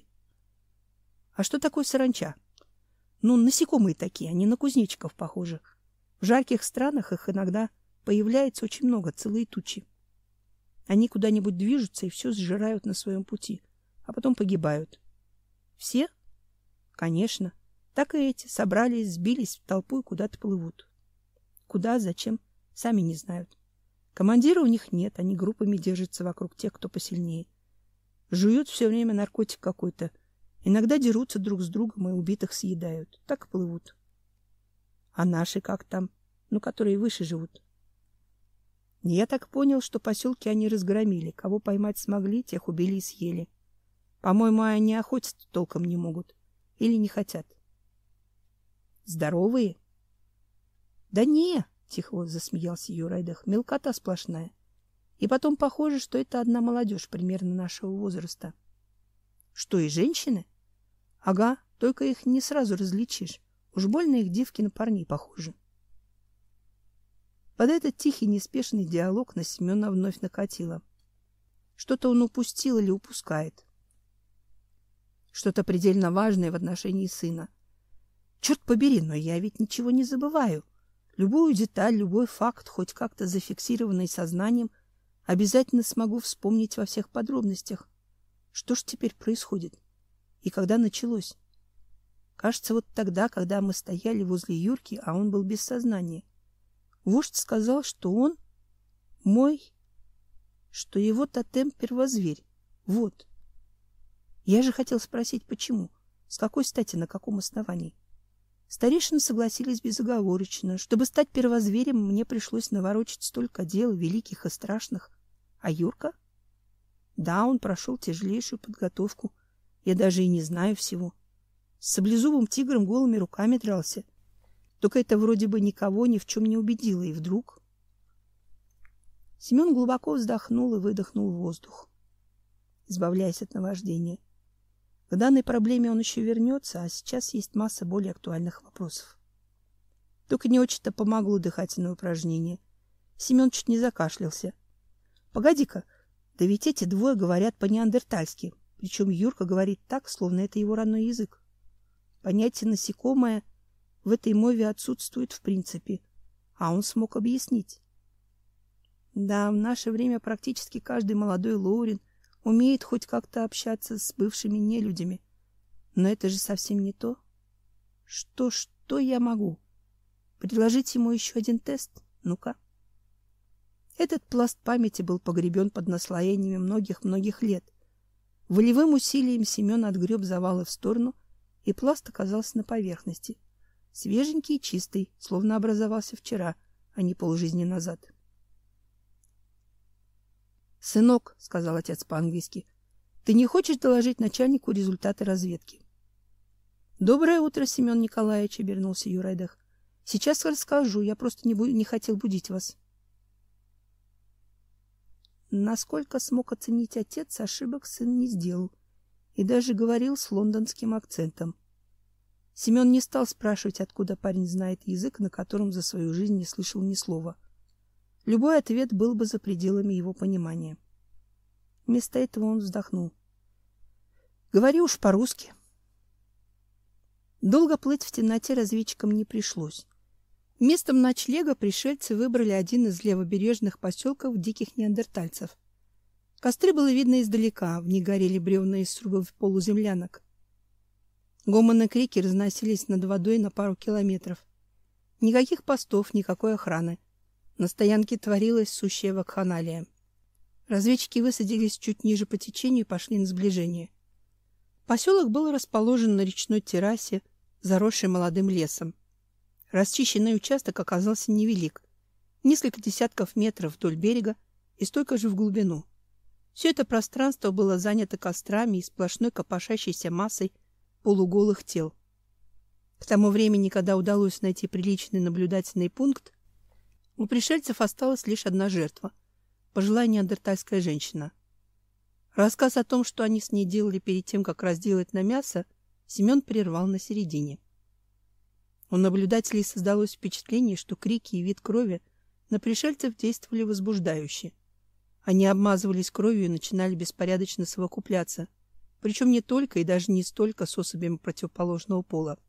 [SPEAKER 1] А что такое саранча? Ну, насекомые такие, они на кузнечиков похожи. В жарких странах их иногда появляется очень много, целые тучи. Они куда-нибудь движутся и все сжирают на своем пути, а потом погибают. Все? Конечно. Так и эти собрались, сбились в толпу и куда-то плывут. Куда, зачем, сами не знают. Командира у них нет, они группами держатся вокруг тех, кто посильнее. Жуют все время наркотик какой-то. Иногда дерутся друг с другом и убитых съедают. Так и плывут. А наши как там? Ну, которые выше живут. Я так понял, что поселки они разгромили. Кого поймать смогли, тех убили и съели. По-моему, они охотиться толком не могут. Или не хотят. Здоровые? Да не, тихо засмеялся Юрайдах. Мелкота сплошная. И потом похоже, что это одна молодежь примерно нашего возраста. Что, и женщины? Ага, только их не сразу различишь. Уж больно их девки на парней похожи. Под этот тихий, неспешный диалог на Семена вновь накатило. Что-то он упустил или упускает. Что-то предельно важное в отношении сына. Черт побери, но я ведь ничего не забываю. Любую деталь, любой факт, хоть как-то зафиксированный сознанием, обязательно смогу вспомнить во всех подробностях. Что ж теперь происходит? И когда началось? Кажется, вот тогда, когда мы стояли возле Юрки, а он был без сознания. Вождь сказал, что он мой, что его тотем первозверь. Вот. Я же хотел спросить, почему? С какой стати, на каком основании? Старейшины согласились безоговорочно. Чтобы стать первозверем, мне пришлось наворочить столько дел, великих и страшных. А Юрка? Да, он прошел тяжелейшую подготовку. Я даже и не знаю всего. С саблезубым тигром голыми руками дрался. Только это вроде бы никого ни в чем не убедило. И вдруг... Семен глубоко вздохнул и выдохнул воздух, избавляясь от наваждения. К данной проблеме он еще вернется, а сейчас есть масса более актуальных вопросов. Только не очень-то помогло дыхательное упражнение. Семен чуть не закашлялся. Погоди-ка, да ведь эти двое говорят по-неандертальски, причем Юрка говорит так, словно это его родной язык. Понятие насекомое в этой мове отсутствует в принципе, а он смог объяснить. Да, в наше время практически каждый молодой лоурин умеет хоть как-то общаться с бывшими нелюдями. Но это же совсем не то. Что, что я могу? Предложить ему еще один тест? Ну-ка. Этот пласт памяти был погребен под наслоениями многих-многих лет. Волевым усилием Семен отгреб завалы в сторону, и пласт оказался на поверхности. Свеженький и чистый, словно образовался вчера, а не полжизни назад. «Сынок», — сказал отец по-английски, — «ты не хочешь доложить начальнику результаты разведки?» «Доброе утро, Семен Николаевич», — обернулся Юрайдах. «Сейчас расскажу, я просто не, бу- не хотел будить вас». Насколько смог оценить отец, ошибок сын не сделал и даже говорил с лондонским акцентом. Семен не стал спрашивать, откуда парень знает язык, на котором за свою жизнь не слышал ни слова. Любой ответ был бы за пределами его понимания. Вместо этого он вздохнул. «Говори уж по-русски». Долго плыть в темноте разведчикам не пришлось. Местом ночлега пришельцы выбрали один из левобережных поселков диких неандертальцев. Костры было видно издалека, в них горели бревна из срубов полуземлянок. Гомон и крики разносились над водой на пару километров. Никаких постов, никакой охраны. На стоянке творилась сущая вакханалия. Разведчики высадились чуть ниже по течению и пошли на сближение. Поселок был расположен на речной террасе, заросшей молодым лесом. Расчищенный участок оказался невелик. Несколько десятков метров вдоль берега и столько же в глубину. Все это пространство было занято кострами и сплошной копошащейся массой полуголых тел. К тому времени, когда удалось найти приличный наблюдательный пункт, у пришельцев осталась лишь одна жертва — пожилая неандертальская женщина. Рассказ о том, что они с ней делали перед тем, как разделать на мясо, Семен прервал на середине. У наблюдателей создалось впечатление, что крики и вид крови на пришельцев действовали возбуждающе. Они обмазывались кровью и начинали беспорядочно совокупляться, причем не только и даже не столько с особями противоположного пола.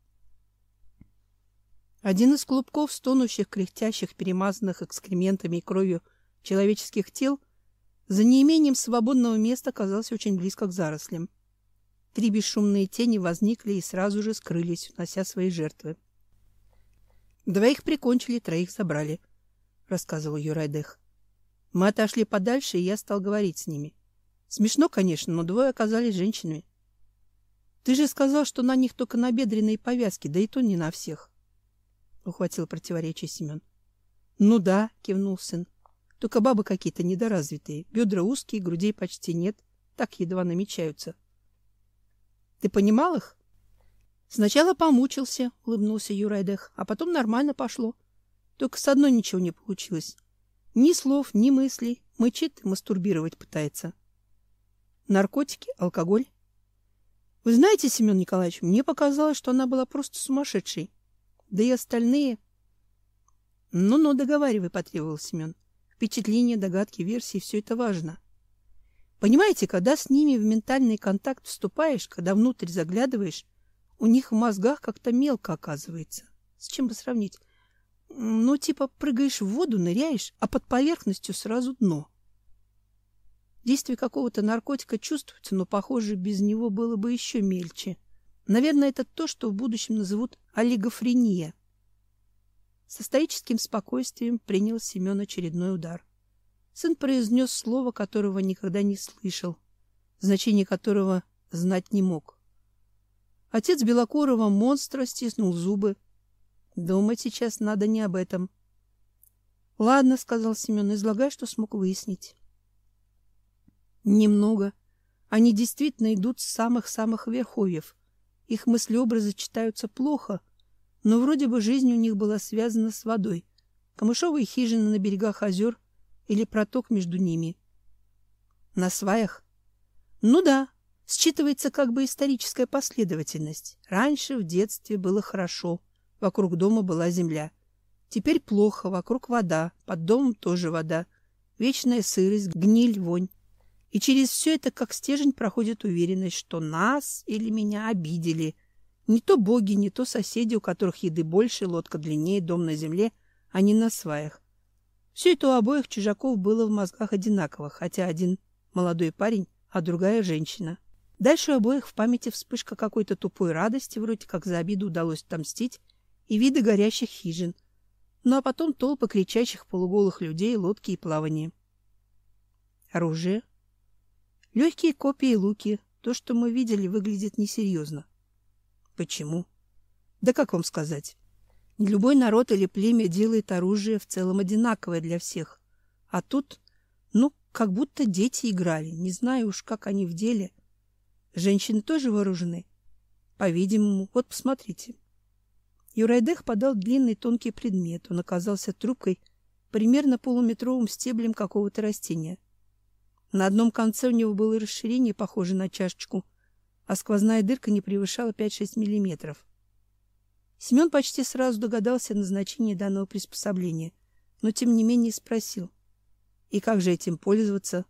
[SPEAKER 1] Один из клубков стонущих, кряхтящих, перемазанных экскрементами и кровью человеческих тел за неимением свободного места оказался очень близко к зарослям. Три бесшумные тени возникли и сразу же скрылись, унося свои жертвы. «Двоих прикончили, троих забрали», — рассказывал Юрайдых. «Мы отошли подальше, и я стал говорить с ними. Смешно, конечно, но двое оказались женщинами. Ты же сказал, что на них только набедренные повязки, да и то не на всех». — ухватил противоречие Семен. — Ну да, — кивнул сын. — Только бабы какие-то недоразвитые. Бедра узкие, грудей почти нет. Так едва намечаются. — Ты понимал их? — Сначала помучился, — улыбнулся Юрайдых, — а потом нормально пошло. Только с одной ничего не получилось. Ни слов, ни мыслей. Мычит и мастурбировать пытается. Наркотики, алкоголь. Вы знаете, Семен Николаевич, мне показалось, что она была просто сумасшедшей. Да и остальные... Ну-ну, договаривай, потребовал Семен. Впечатления, догадки, версии — все это важно. Понимаете, когда с ними в ментальный контакт вступаешь, когда внутрь заглядываешь, у них в мозгах как-то мелко оказывается. С чем бы сравнить? Ну, типа прыгаешь в воду, ныряешь, а под поверхностью сразу дно. Действие какого-то наркотика чувствуется, но, похоже, без него было бы еще мельче. Наверное, это то, что в будущем назовут олигофрения. Со стоическим спокойствием принял Семен очередной удар. Сын произнес слово, которого никогда не слышал, значение которого знать не мог. Отец белокурого монстра стиснул зубы. Думать сейчас надо не об этом. — Ладно, — сказал Семен, — излагай, что смог выяснить. — Немного. Они действительно идут с самых-самых верховьев. Их мыслеобразы читаются плохо, но вроде бы жизнь у них была связана с водой. Камышовые хижины на берегах озер или проток между ними. На сваях? Ну да, считывается как бы историческая последовательность. Раньше в детстве было хорошо, вокруг дома была земля. Теперь плохо, вокруг вода, под домом тоже вода. Вечная сырость, гниль, вонь. И через все это как стержень проходит уверенность, что нас или меня обидели. Не то боги, не то соседи, у которых еды больше, лодка длиннее, дом на земле, а не на сваях. Все это у обоих чужаков было в мозгах одинаково, хотя один молодой парень, а другая женщина. Дальше у обоих в памяти вспышка какой-то тупой радости, вроде как за обиду удалось отомстить, и виды горящих хижин. Ну а потом толпы кричащих полуголых людей, лодки и плавание. Оружие. Легкие копья и луки. То, что мы видели, выглядит несерьезно. Почему? Да как вам сказать? Не любой народ или племя делает оружие в целом одинаковое для всех. А тут, ну, как будто дети играли. Не знаю уж, как они в деле. Женщины тоже вооружены? По-видимому. Вот посмотрите. Юрайдех подал длинный тонкий предмет. Он оказался трубкой, примерно полуметровым стеблем какого-то растения. На одном конце у него было расширение, похожее на чашечку, а сквозная дырка не превышала пять-шесть миллиметров. Семен почти сразу догадался о назначении данного приспособления, но тем не менее спросил: «И как же этим пользоваться?»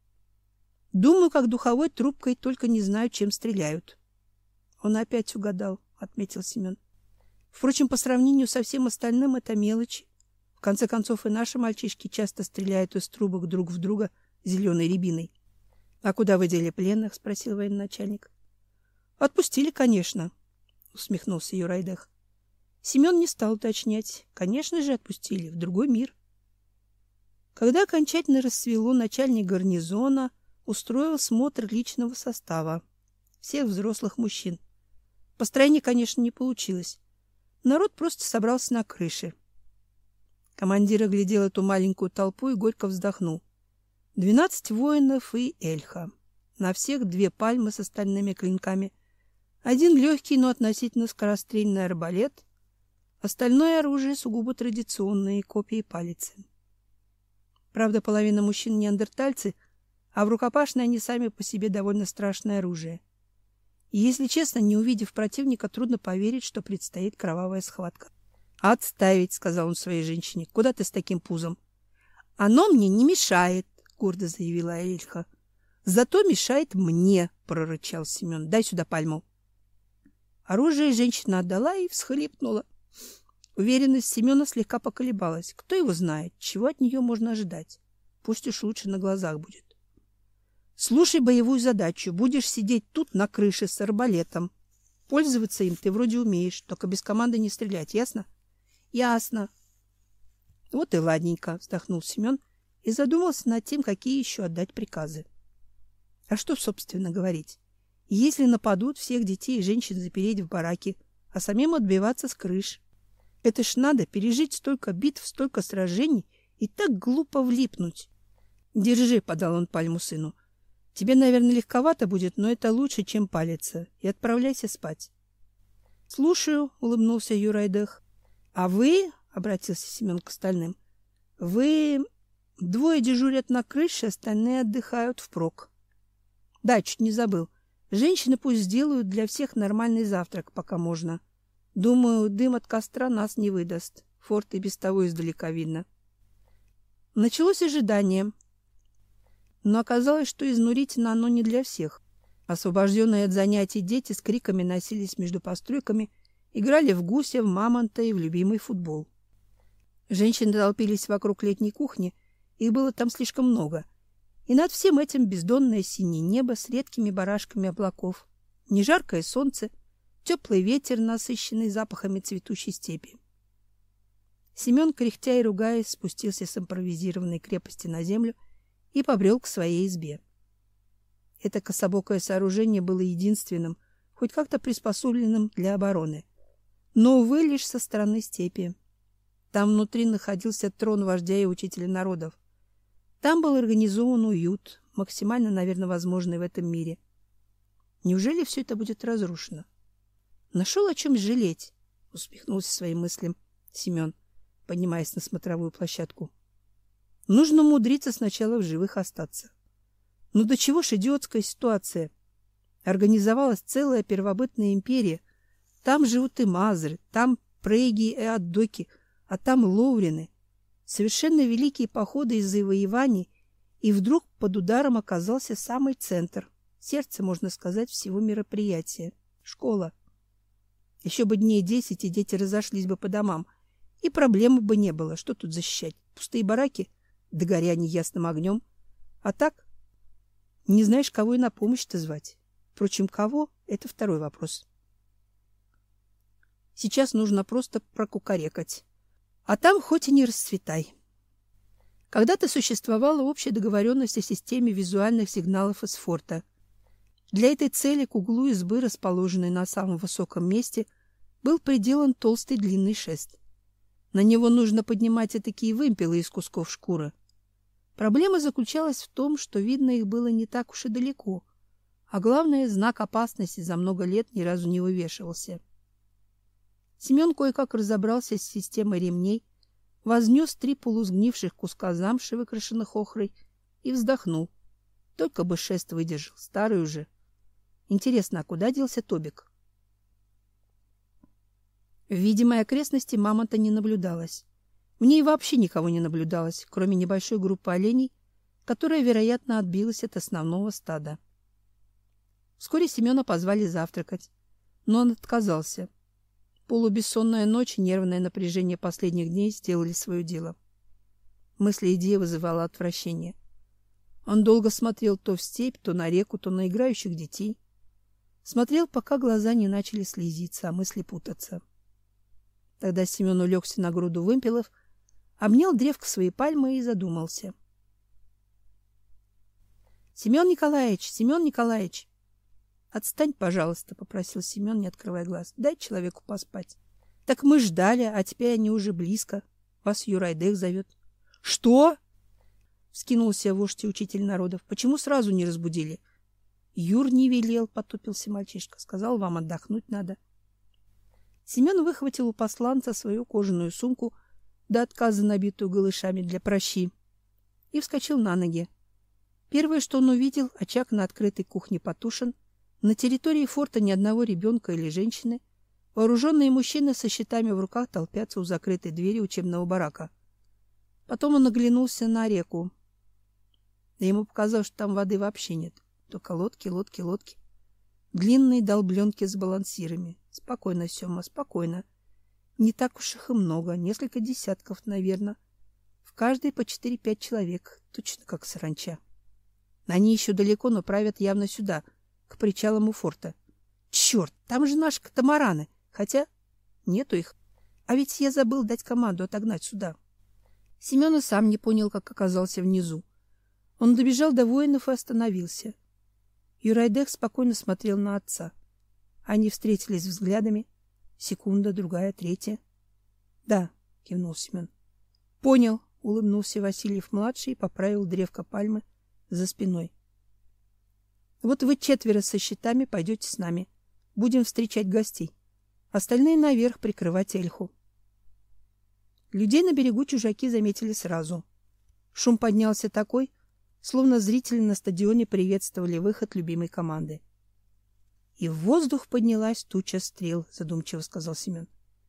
[SPEAKER 1] «Думаю, как духовой трубкой, только не знаю, чем стреляют». «Он опять угадал», — отметил Семен. «Впрочем, по сравнению со всем остальным это мелочи. В конце концов, и наши мальчишки часто стреляют из трубок друг в друга зеленой рябиной». «А куда вы дели пленных?» — спросил военачальник. «Отпустили, конечно», — усмехнулся Юрайдех. Семен не стал уточнять. Конечно же, отпустили в другой мир. Когда окончательно рассвело, начальник гарнизона устроил смотр личного состава. Всех взрослых мужчин. Построение, конечно, не получилось. Народ просто собрался на крыше. Командир оглядел эту маленькую толпу и горько вздохнул. Двенадцать воинов и эльха. На всех две пальмы с остальными клинками. Один легкий, но относительно скорострельный арбалет. Остальное оружие сугубо традиционные, копья и палицы. Правда, половина мужчин неандертальцы, а в рукопашной они сами по себе довольно страшное оружие. И, если честно, не увидев противника, трудно поверить, что предстоит кровавая схватка. «Отставить», — сказал он своей женщине. «Куда ты с таким пузом?» «Оно мне не мешает», — гордо заявила Эльха. «Зато мешает мне», — прорычал Семен. «Дай сюда пальму». Оружие женщина отдала и всхлипнула. Уверенность Семена слегка поколебалась. Кто его знает, чего от нее можно ожидать? Пусть уж лучше на глазах будет. «Слушай боевую задачу. Будешь сидеть тут на крыше с арбалетом. Пользоваться им ты вроде умеешь, только без команды не стрелять, ясно?» «Ясно». «Вот и ладненько», — вздохнул Семен и задумался над тем, какие еще отдать приказы. А что, собственно, говорить? Если нападут, всех детей и женщин запереть в бараке, а самим отбиваться с крыш. Это ж надо пережить столько битв, столько сражений и так глупо влипнуть. «Держи», — подал он пальму сыну. «Тебе, наверное, легковато будет, но это лучше, чем палиться. И отправляйся спать». «Слушаю», — улыбнулся Юрайдех. «А вы», — обратился Семен к остальным, — «вы двое дежурят на крыше, остальные отдыхают впрок». «Да, чуть не забыл. Женщины пусть сделают для всех нормальный завтрак, пока можно. Думаю, дым от костра нас не выдаст. Форт и без того издалека видно. Началось ожидание. Но оказалось, что изнурительно оно не для всех. Освобожденные от занятий дети с криками носились между постройками, играли в гуся, в мамонта и в любимый футбол. Женщины толпились вокруг летней кухни, их было там слишком много. И над всем этим бездонное синее небо с редкими барашками облаков, нежаркое солнце, теплый ветер, насыщенный запахами цветущей степи. Семен, кряхтя и ругаясь, спустился с импровизированной крепости на землю и побрел к своей избе. Это кособокое сооружение было единственным, хоть как-то приспособленным для обороны. Но, увы, лишь со стороны степи. Там внутри находился трон вождя и учителя народов. Там был организован уют, максимально, наверное, возможный в этом мире. Неужели все это будет разрушено? Нашел о чем жалеть, усмехнулся своим мыслям Семен, поднимаясь на смотровую площадку. Нужно умудриться сначала в живых остаться. Ну до чего ж идиотская ситуация? Организовалась целая первобытная империя. Там живут и мазры, там прейги и аддоки, а там ловрины. Совершенно великие походы и завоеваний, и вдруг под ударом оказался самый центр, сердце, можно сказать, всего мероприятия — школа. Еще бы дней десять, и дети разошлись бы по домам, и проблемы бы не было. Что тут защищать? Пустые бараки, да горя неясным огнем. А так, не знаешь, кого и на помощь-то звать. Впрочем, кого — это второй вопрос. Сейчас нужно просто прокукарекать. А там хоть и не расцветай. Когда-то существовала общая договоренность о системе визуальных сигналов из форта. Для этой цели к углу избы, расположенной на самом высоком месте, был приделан толстый длинный шест. На него нужно поднимать и такие вымпелы из кусков шкуры. Проблема заключалась в том, что видно их было не так уж и далеко, а главное, знак опасности за много лет ни разу не вывешивался. Семен кое-как разобрался с системой ремней, вознес три полусгнивших куска замши, выкрашенных охрой, и вздохнул. Только бы шест выдержал, старый уже. Интересно, а куда делся Тобик? В видимой окрестности мамонта не наблюдалось. В ней вообще никого не наблюдалось, кроме небольшой группы оленей, которая, вероятно, отбилась от основного стада. Вскоре Семена позвали завтракать, но он отказался. Полубессонная ночь и нервное напряжение последних дней сделали свое дело. Мысль и идея вызывала отвращение. Он долго смотрел то в степь, то на реку, то на играющих детей. Смотрел, пока глаза не начали слезиться, а мысли путаться. Тогда Семен улегся на груду вымпелов, обнял древко своей пальмы и задумался. — Семен Николаевич, Семен Николаевич! — Отстань, пожалуйста, — попросил Семен, не открывая глаз. — Дай человеку поспать. — Так мы ждали, а теперь они уже близко. Вас Юрайдых зовет. — Что? — вскинулся вождь и учитель народов. — Почему сразу не разбудили? — Юр не велел, — потупился мальчишка. — Сказал, вам отдохнуть надо. Семен выхватил у посланца свою кожаную сумку, до отказа набитую голышами для пращи, и вскочил на ноги. Первое, что он увидел, очаг на открытой кухне потушен, на территории форта ни одного ребенка или женщины, вооруженные мужчины со щитами в руках толпятся у закрытой двери учебного барака. Потом он оглянулся на реку. Ему показалось, что там воды вообще нет, только лодки, лодки, лодки. Длинные долбленки с балансирами. Спокойно, Сёма, спокойно. Не так уж их и много, несколько десятков, наверное. В каждой по четыре-пять человек, точно как саранча. Они еще далеко, но правят явно сюда, к причалам у форта. Черт, там же наши катамараны, хотя нету их. А ведь я забыл дать команду отогнать сюда. Семен и сам не понял, как оказался внизу. Он добежал до воинов и остановился. Юрайдых спокойно смотрел на отца. Они встретились взглядами. Секунда, другая, третья. — Да, — кивнул Семен. — Понял, — улыбнулся Васильев-младший и поправил древко пальмы за спиной. — Вот вы четверо со щитами пойдете с нами. Будем встречать гостей. Остальные наверх прикрывать Эльху. Людей на берегу чужаки заметили сразу. Шум поднялся такой, словно зрители на стадионе приветствовали выход любимой команды. — И в воздух поднялась туча стрел, — задумчиво сказал Семен. —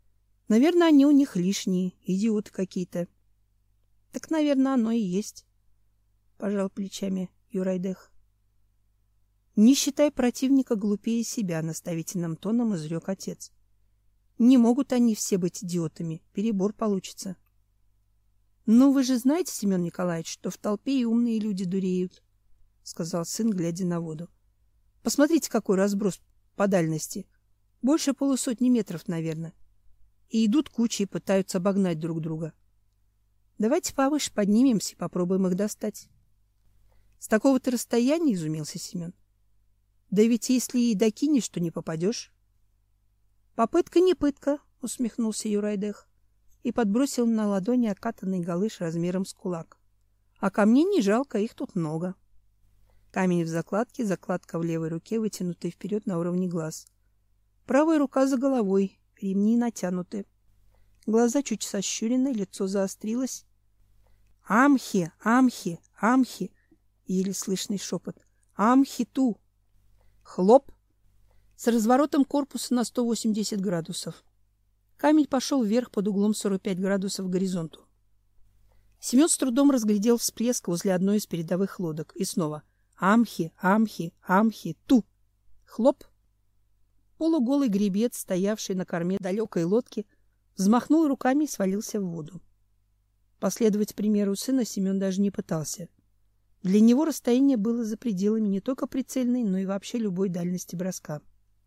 [SPEAKER 1] Наверное, они у них лишние, идиоты какие-то. Так, наверное, оно и есть, пожал плечами Юрайдых. Не считай противника глупее себя, наставительным тоном изрек отец. Не могут они все быть идиотами, перебор получится. Ну, вы же знаете, Семен Николаевич, что в толпе и умные люди дуреют, сказал сын, глядя на воду. Посмотрите, какой разброс по дальности. Больше полусотни метров, наверное. И идут кучей, пытаются обогнать друг друга. Давайте повыше поднимемся и попробуем их достать. С такого-то расстояния, изумился Семен. Да ведь если и докинешь, то не попадешь. Попытка не пытка, усмехнулся Юрайдых и подбросил на ладони окатанный галыш размером с кулак. А камней не жалко, их тут много. Камень в закладке, закладка в левой руке, вытянутая вперед на уровне глаз. Правая рука за головой, ремни натянуты. Глаза чуть сощурены, лицо заострилось. Амхи, амхи, амхи, еле слышный шепот. Амхи-ту. Хлоп! С разворотом корпуса на сто восемьдесят градусов. Камень пошел вверх под углом сорок пять градусов к горизонту. Семен с трудом разглядел всплеск возле одной из передовых лодок. И снова амхи, амхи, амхи, ту. Хлоп! Полуголый гребец, стоявший на корме далекой лодки, взмахнул руками и свалился в воду. Последовать примеру сына Семен даже не пытался. Для него расстояние было за пределами не только прицельной, но и вообще любой дальности броска.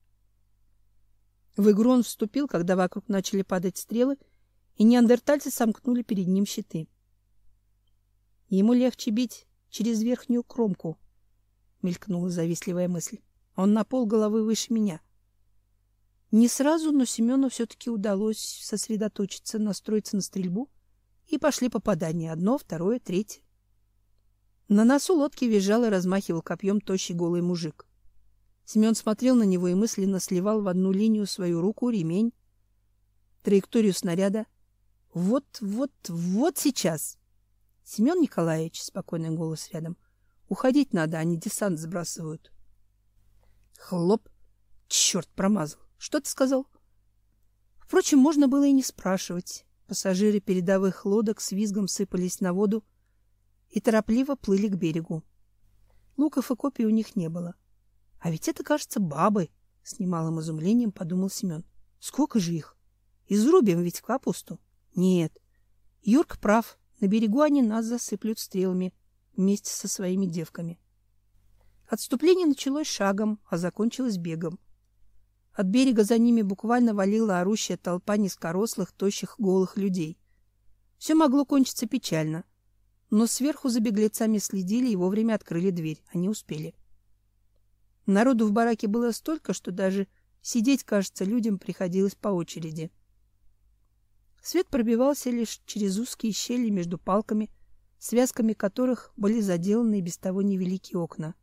[SPEAKER 1] В игру он вступил, когда вокруг начали падать стрелы, и неандертальцы сомкнули перед ним щиты. Ему легче бить через верхнюю кромку, мелькнула завистливая мысль. Он на полголовы выше меня. Не сразу, но Семену все-таки удалось сосредоточиться, настроиться на стрельбу, и пошли попадания. Одно, второе, третье. На носу лодки визжал и размахивал копьем тощий голый мужик. Семен смотрел на него и мысленно сливал в одну линию свою руку, ремень, траекторию снаряда. Вот, вот, вот сейчас. Семен Николаевич, спокойный голос рядом. Уходить надо, они десант сбрасывают. Хлоп. Черт, промазал. Что ты сказал? Впрочем, можно было и не спрашивать. Пассажиры передовых лодок с визгом сыпались на воду и торопливо плыли к берегу. Луков и копий у них не было. А ведь это, кажется, бабы, с немалым изумлением подумал Семен. Сколько же их? Изрубим ведь в капусту. Нет. Юрк прав. На берегу они нас засыплют стрелами вместе со своими девками. Отступление началось шагом, а закончилось бегом. От берега за ними буквально валила орущая толпа низкорослых, тощих, голых людей. Все могло кончиться печально. Но сверху за беглецами следили и вовремя открыли дверь. Они успели. Народу в бараке было столько, что даже сидеть, кажется, людям приходилось по очереди. Свет пробивался лишь через узкие щели между палками, связками которых были заделаны и без того невеликие окна.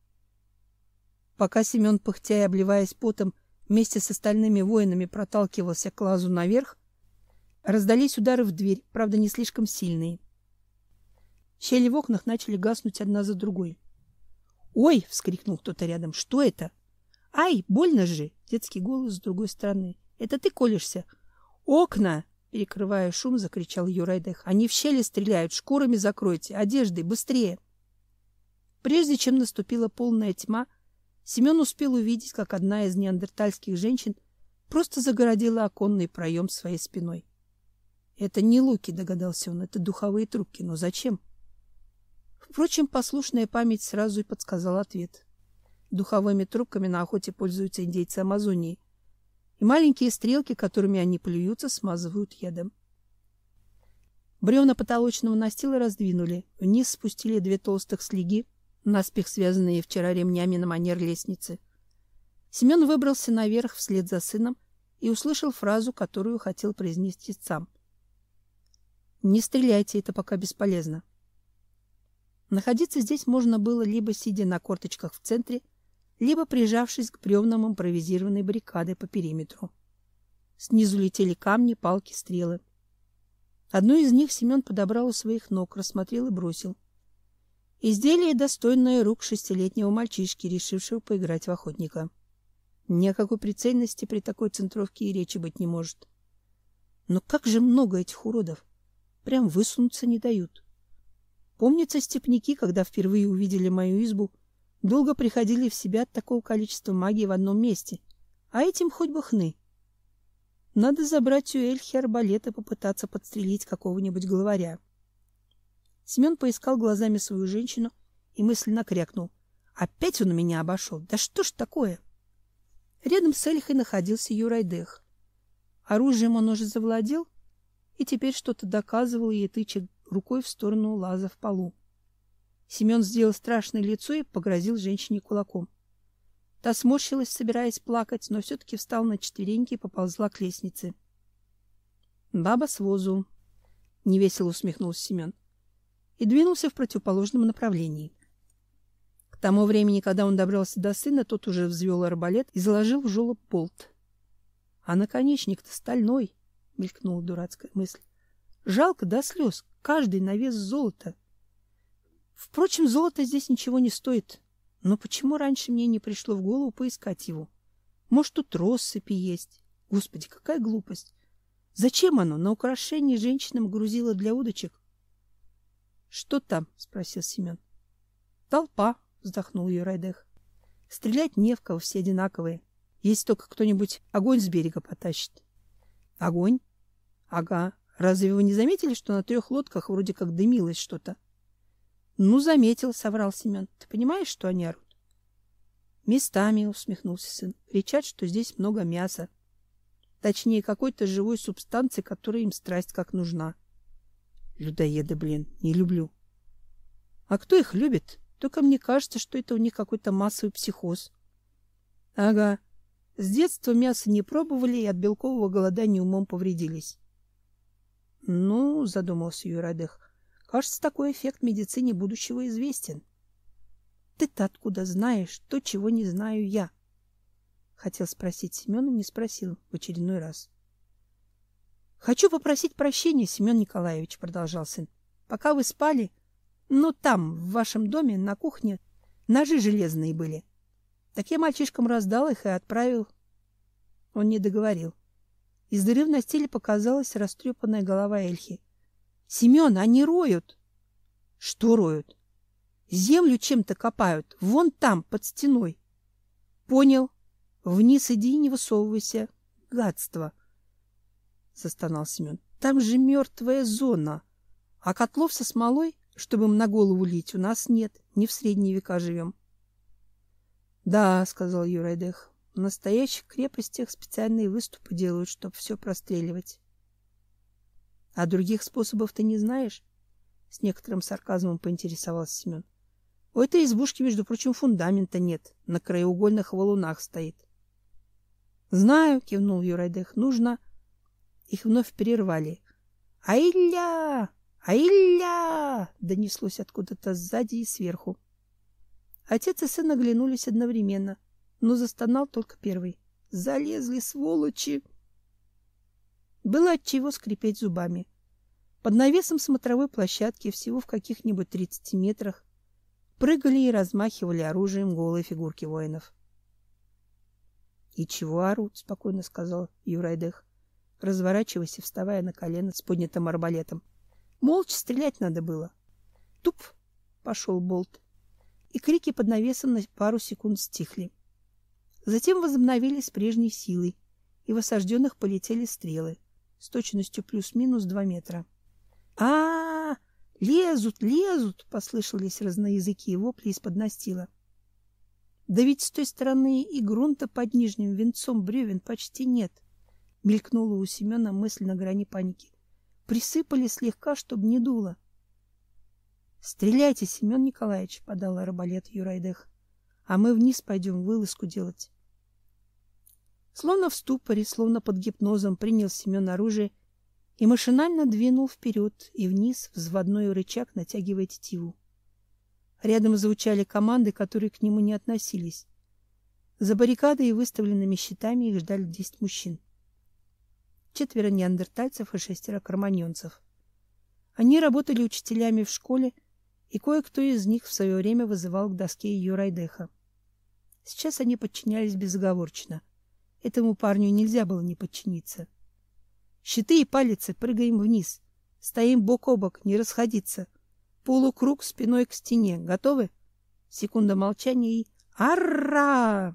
[SPEAKER 1] Пока Семен, пыхтя и обливаясь потом, вместе с остальными воинами проталкивался к лазу наверх, раздались удары в дверь, правда, не слишком сильные. Щели в окнах начали гаснуть одна за другой. «Ой!» — вскрикнул кто-то рядом. «Что это?» «Ай, больно же!» — детский голос с другой стороны. «Это ты колешься?» «Окна!» — перекрывая шум, закричал Юрайдых. «Они в щели стреляют! Шкурами закройте! Одеждой! Быстрее!» Прежде чем наступила полная тьма, Семен успел увидеть, как одна из неандертальских женщин просто загородила оконный проем своей спиной. «Это не луки», — догадался он, — «это духовые трубки. Но зачем?» Впрочем, послушная память сразу и подсказала ответ. Духовыми трубками на охоте пользуются индейцы Амазонии, и маленькие стрелки, которыми они плюются, смазывают ядом. Бревна потолочного настила раздвинули, вниз спустили две толстых слиги, наспех связанные вчера ремнями на манер лестницы. Семен выбрался наверх вслед за сыном и услышал фразу, которую хотел произнести сам. «Не стреляйте, это пока бесполезно». Находиться здесь можно было либо сидя на корточках в центре, либо прижавшись к бревнам импровизированной баррикады по периметру. Снизу летели камни, палки, стрелы. Одну из них Семен подобрал у своих ног, рассмотрел и бросил. Изделие, достойное рук шестилетнего мальчишки, решившего поиграть в охотника. Ни о какой прицельности при такой центровке и речи быть не может. Но как же много этих уродов! Прям высунуться не дают. Помнится, степняки, когда впервые увидели мою избу, долго приходили в себя от такого количества магии в одном месте. А этим хоть бы хны. Надо забрать у Эльхи арбалет и попытаться подстрелить какого-нибудь главаря. Семен поискал глазами свою женщину и мысленно крякнул. Опять он меня обошел. Да что ж такое? Рядом с Эльхой находился Юрайдех. Оружием он уже завладел и теперь что-то доказывал ей, тыча рукой в сторону лаза в полу. Семен сделал страшное лицо и погрозил женщине кулаком. Та сморщилась, собираясь плакать, но все-таки встала на четвереньки и поползла к лестнице. «Баба с возу!» — невесело усмехнулся Семен и двинулся в противоположном направлении. К тому времени, когда он добрался до сына, тот уже взвел арбалет и заложил в жёлоб болт. «А наконечник-то стальной!» — мелькнула дурацкая мысль. «Жалко до слез, каждый на вес золота. Впрочем, золото здесь ничего не стоит. Но почему раньше мне не пришло в голову поискать его? Может, тут россыпи есть? Господи, какая глупость! Зачем оно на украшение женщинам грузило для удочек?» «Что там?» — спросил Семен. «Толпа», — вздохнул Юрайдех. «Стрелять не в кого, все одинаковые. Если только кто-нибудь огонь с берега потащит». «Огонь? Ага. Разве вы не заметили, что на трех лодках вроде как дымилось что-то?» «Ну, заметил», — соврал Семен. «Ты понимаешь, что они орут?» «Местами», — усмехнулся сын. «Кричат, что здесь много мяса. Точнее, какой-то живой субстанции, которая им страсть как нужна». «Людоеды, блин, не люблю». «А кто их любит? Только мне кажется, что это у них какой-то массовый психоз». «Ага. С детства мясо не пробовали и от белкового голодания умом повредились». «Ну, — задумался Юрайдех, — кажется, такой эффект медицине будущего известен». «Ты-то откуда знаешь то, чего не знаю я?» Хотел спросить Семен и не спросил в очередной раз. «Хочу попросить прощения, Семен Николаевич, — продолжал сын. — Пока вы спали, ну там, в вашем доме, на кухне, ножи железные были. Так я мальчишкам раздал их и отправил». Он не договорил. Из дыры в настиле показалась растрепанная голова Эльхи. «Семен, они роют!» «Что роют?» «Землю чем-то копают. Вон там, под стеной». «Понял. Вниз иди и не высовывайся. Гадство!» — застонал Семен. «Там же мертвая зона. А котлов со смолой, чтобы им на голову лить, у нас нет. Не в средние века живем». «Да, — сказал Юрайдех, — в настоящих крепостях специальные выступы делают, чтобы все простреливать». — А других способов ты не знаешь? — с некоторым сарказмом поинтересовался Семен. — У этой избушки, между прочим, фундамента нет, на краеугольных валунах стоит. — Знаю, — кивнул Юрайдех, — нужно... Их вновь перервали. «Ай-ля! Ай-ля!» — донеслось откуда-то сзади и сверху. Отец и сын оглянулись одновременно, но застонал только первый. «Залезли, сволочи!» Было отчего скрипеть зубами. Под навесом смотровой площадки, всего в каких-нибудь тридцати метрах, прыгали и размахивали оружием голые фигурки воинов. — И чего орут? — спокойно сказал Юрайдех, разворачиваясь и вставая на колено с поднятым арбалетом. Молча стрелять надо было. Туп! Пошел болт. И крики под навесом на пару секунд стихли. Затем возобновились с прежней силой, и в осажденных полетели стрелы с точностью плюс-минус два метра. а, -а, -а Лезут, лезут! — послышались разноязыкие вопли из-под настила. Да ведь с той стороны и грунта под нижним венцом бревен почти нет. Мелькнула у Семена мысль на грани паники. Присыпали слегка, чтобы не дуло. — Стреляйте, Семен Николаевич, — подал арбалет Юрайдех, — а мы вниз пойдем вылазку делать. Словно в ступоре, словно под гипнозом принял Семен оружие и машинально двинул вперед и вниз взводной рычаг, натягивая тетиву. Рядом звучали команды, которые к нему не относились. За баррикадой и выставленными щитами их ждали десять мужчин. Четверо неандертальцев и шестеро кроманьонцев. Они работали учителями в школе, и кое-кто из них в свое время вызывал к доске Юрайдеха. Сейчас они подчинялись безоговорочно. Этому парню нельзя было не подчиниться. Щиты и палицы, прыгаем вниз. Стоим бок о бок, не расходиться. Полукруг спиной к стене. Готовы? Секунда молчания и... Ара!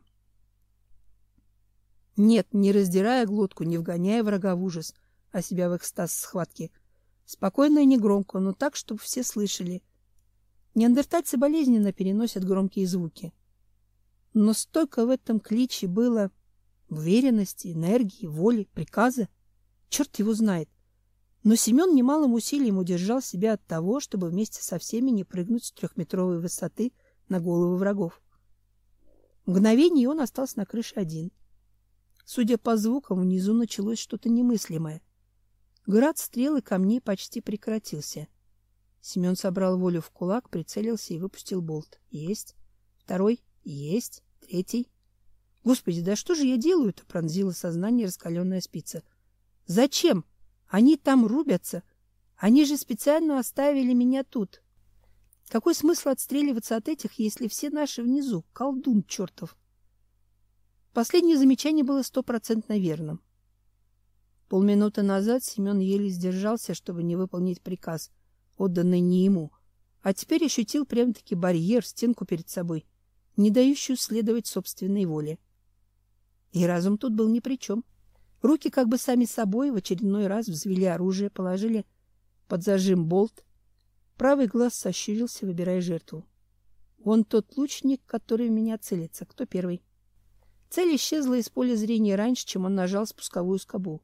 [SPEAKER 1] Нет, не раздирая глотку, не вгоняя врага в ужас, а себя в экстаз схватки. Спокойно и негромко, но так, чтобы все слышали. Неандертальцы болезненно переносят громкие звуки. Но столько в этом кличе было уверенности, энергии, воли, приказа. Черт его знает. Но Семен немалым усилием удержал себя от того, чтобы вместе со всеми не прыгнуть с трехметровой высоты на головы врагов. В мгновение он остался на крыше один. Судя по звукам, внизу началось что-то немыслимое. Град стрел и камней почти прекратился. Семен собрал волю в кулак, прицелился и выпустил болт. Есть. Второй. Есть. Третий. Господи, да что же я делаю-то? Пронзило сознание раскаленная спица. Зачем? Они там рубятся. Они же специально оставили меня тут. Какой смысл отстреливаться от этих, если все наши внизу? Колдун чертов. Последнее замечание было стопроцентно верным. Полминуты назад Семен еле сдержался, чтобы не выполнить приказ, отданный не ему, а теперь ощутил прям-таки барьер, стенку перед собой, не дающую следовать собственной воле. И разум тут был ни при чем. Руки как бы сами собой в очередной раз взвели оружие, положили под зажим болт. Правый глаз сощурился, выбирая жертву. Вон тот лучник, который в меня целится. Кто первый? Цель исчезла из поля зрения раньше, чем он нажал спусковую скобу.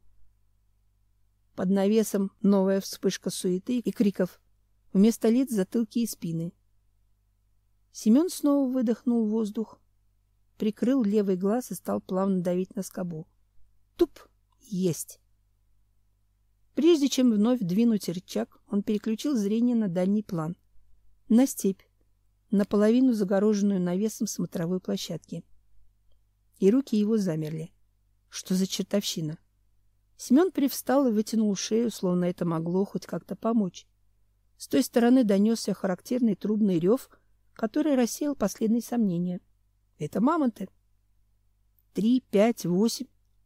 [SPEAKER 1] Под навесом новая вспышка суеты и криков. Вместо лиц затылки и спины. Семен снова выдохнул воздух, прикрыл левый глаз и стал плавно давить на скобу. Туп! Есть! Прежде чем вновь двинуть рычаг, он переключил зрение на дальний план. На степь, наполовину загороженную навесом смотровой площадки. И руки его замерли. Что за чертовщина? Семен привстал и вытянул шею, словно это могло хоть как-то помочь. С той стороны донесся характерный трубный рев, который рассеял последние сомнения. Это мамонты. Три, пять, восемь.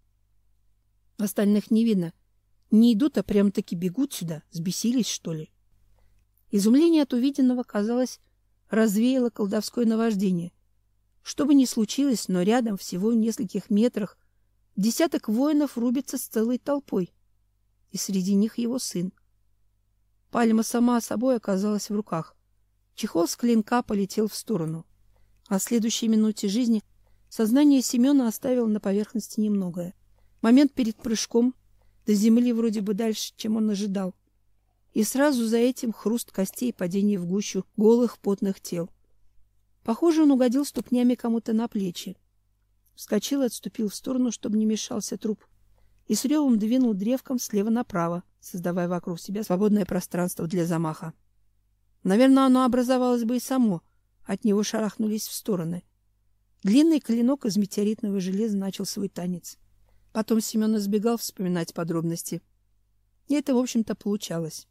[SPEAKER 1] Остальных не видно. Не идут, а прям-таки бегут сюда. Сбесились, что ли? Изумление от увиденного, казалось, развеяло колдовское наваждение. Что бы ни случилось, но рядом, всего в нескольких метрах, десяток воинов рубится с целой толпой. И среди них его сын. Пальма сама собой оказалась в руках. Чехол с клинка полетел в сторону. А в следующей минуте жизни сознание Семена оставило на поверхности немногое. Момент перед прыжком до земли вроде бы дальше, чем он ожидал. И сразу за этим хруст костей и падение в гущу голых потных тел. Похоже, он угодил ступнями кому-то на плечи. Вскочил и отступил в сторону, чтобы не мешался труп. И с ревом двинул древком слева направо, создавая вокруг себя свободное пространство для замаха. Наверное, оно образовалось бы и само. От него шарахнулись в стороны. Длинный клинок из метеоритного железа начал свой танец. Потом Семен избегал вспоминать подробности. И это, в общем-то, получалось.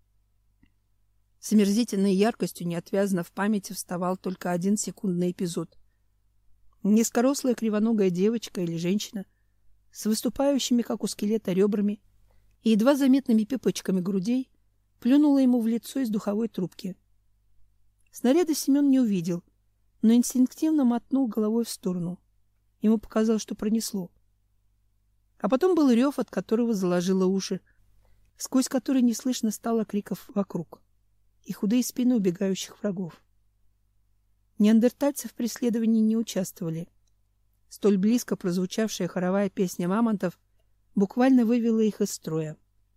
[SPEAKER 1] С омерзительной яркостью неотвязно в памяти вставал только один секундный эпизод. Низкорослая кривоногая девочка или женщина с выступающими, как у скелета, ребрами и едва заметными пипочками грудей плюнула ему в лицо из духовой трубки. Снаряда Семен не увидел, но инстинктивно мотнул головой в сторону. Ему показалось, что пронесло. А потом был рев, от которого заложило уши, сквозь который не слышно стало криков вокруг и худые спины убегающих врагов. Неандертальцы в преследовании не участвовали. Столь близко прозвучавшая хоровая песня мамонтов буквально вывела их из строя.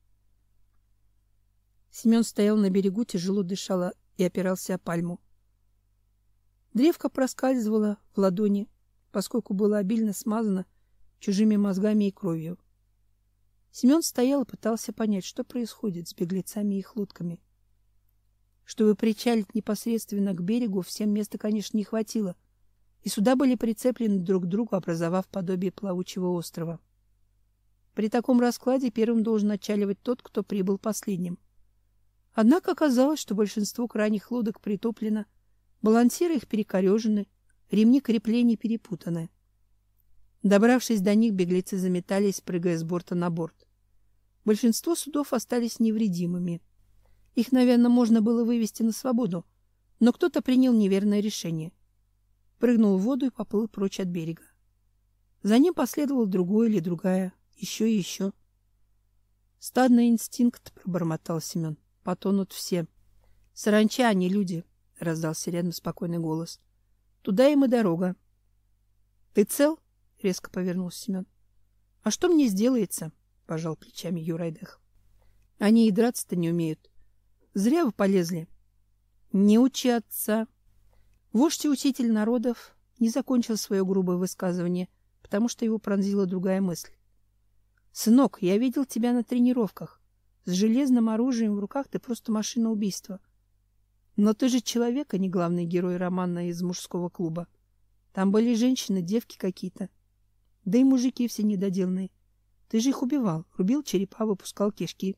[SPEAKER 1] Семен стоял на берегу, тяжело дышал и опирался о пальму. Древко проскальзывало в ладони, поскольку было обильно смазано чужими мозгами и кровью. Семен стоял и пытался понять, что происходит с беглецами и их лодками. Чтобы причалить непосредственно к берегу, всем места, конечно, не хватило, и суда были прицеплены друг к другу, образовав подобие плавучего острова. При таком раскладе первым должен отчаливать тот, кто прибыл последним. Однако оказалось, что большинство крайних лодок притоплено, балансиры их перекорежены, ремни креплений перепутаны. Добравшись до них, беглецы заметались, прыгая с борта на борт. Большинство судов остались невредимыми. Их, наверное, можно было вывести на свободу, но кто-то принял неверное решение. Прыгнул в воду и поплыл прочь от берега. За ним последовал другой или другая, еще и еще. Стадный инстинкт, пробормотал Семен. Потонут все. Саранча, а не люди, раздался рядом спокойный голос. Туда им и дорога. Ты цел? Резко повернулся Семен. А что мне сделается? Пожал плечами Юрайдых. Они и драться-то не умеют. Зря вы полезли. Не учатся. Вождь и учитель народов не закончил свое грубое высказывание, потому что его пронзила другая мысль. Сынок, я видел тебя на тренировках. С железным оружием в руках ты просто машина убийства. Но ты же человек, а не главный герой романа из мужского клуба. Там были женщины, девки какие-то. Да и мужики все недоделанные. Ты же их убивал, рубил черепа, выпускал кишки.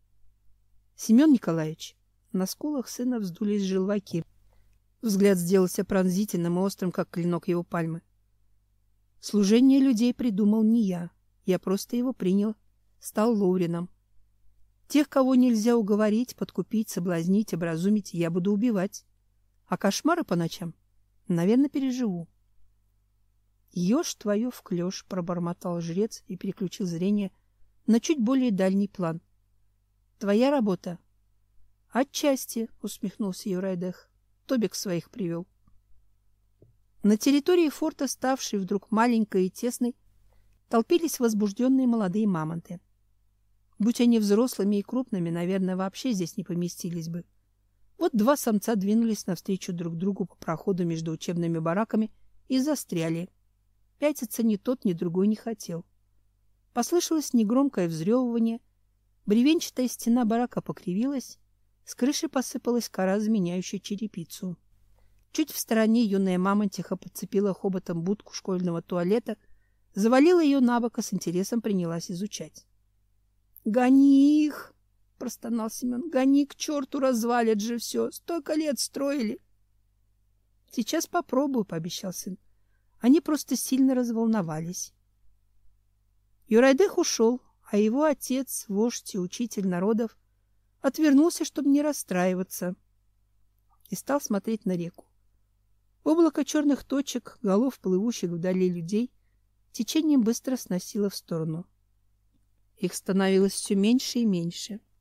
[SPEAKER 1] Семен Николаевич, на скулах сына вздулись желваки. Взгляд сделался пронзительным и острым, как клинок его пальмы. Служение людей придумал не я. Я просто его принял, стал Лоурином. Тех, кого нельзя уговорить, подкупить, соблазнить, образумить, я буду убивать. А кошмары по ночам, наверное, переживу. Ешь твою в клёш, пробормотал жрец и переключил зрение на чуть более дальний план. Твоя работа? Отчасти, усмехнулся Юрайдых. Тобик своих привел. На территории форта, ставшей вдруг маленькой и тесной, толпились возбужденные молодые мамонты. Будь они взрослыми и крупными, наверное, вообще здесь не поместились бы. Вот два самца двинулись навстречу друг другу по проходу между учебными бараками и застряли. Пятиться ни тот, ни другой не хотел. Послышалось негромкое взрёвывание, бревенчатая стена барака покривилась, с крыши посыпалась кора, заменяющая черепицу. Чуть в стороне юная мамонтиха подцепила хоботом будку школьного туалета, завалила ее на бок и с интересом принялась изучать. — Гони их! — простонал Семен. — Гони к черту, развалят же все. Столько лет строили. — Сейчас попробую, — пообещал сын. Они просто сильно разволновались. Юрайдых ушел, а его отец, вождь и учитель народов, отвернулся, чтобы не расстраиваться, и стал смотреть на реку. Облако черных точек, голов плывущих вдали людей, течением быстро сносило в сторону. Их становилось все меньше и меньше.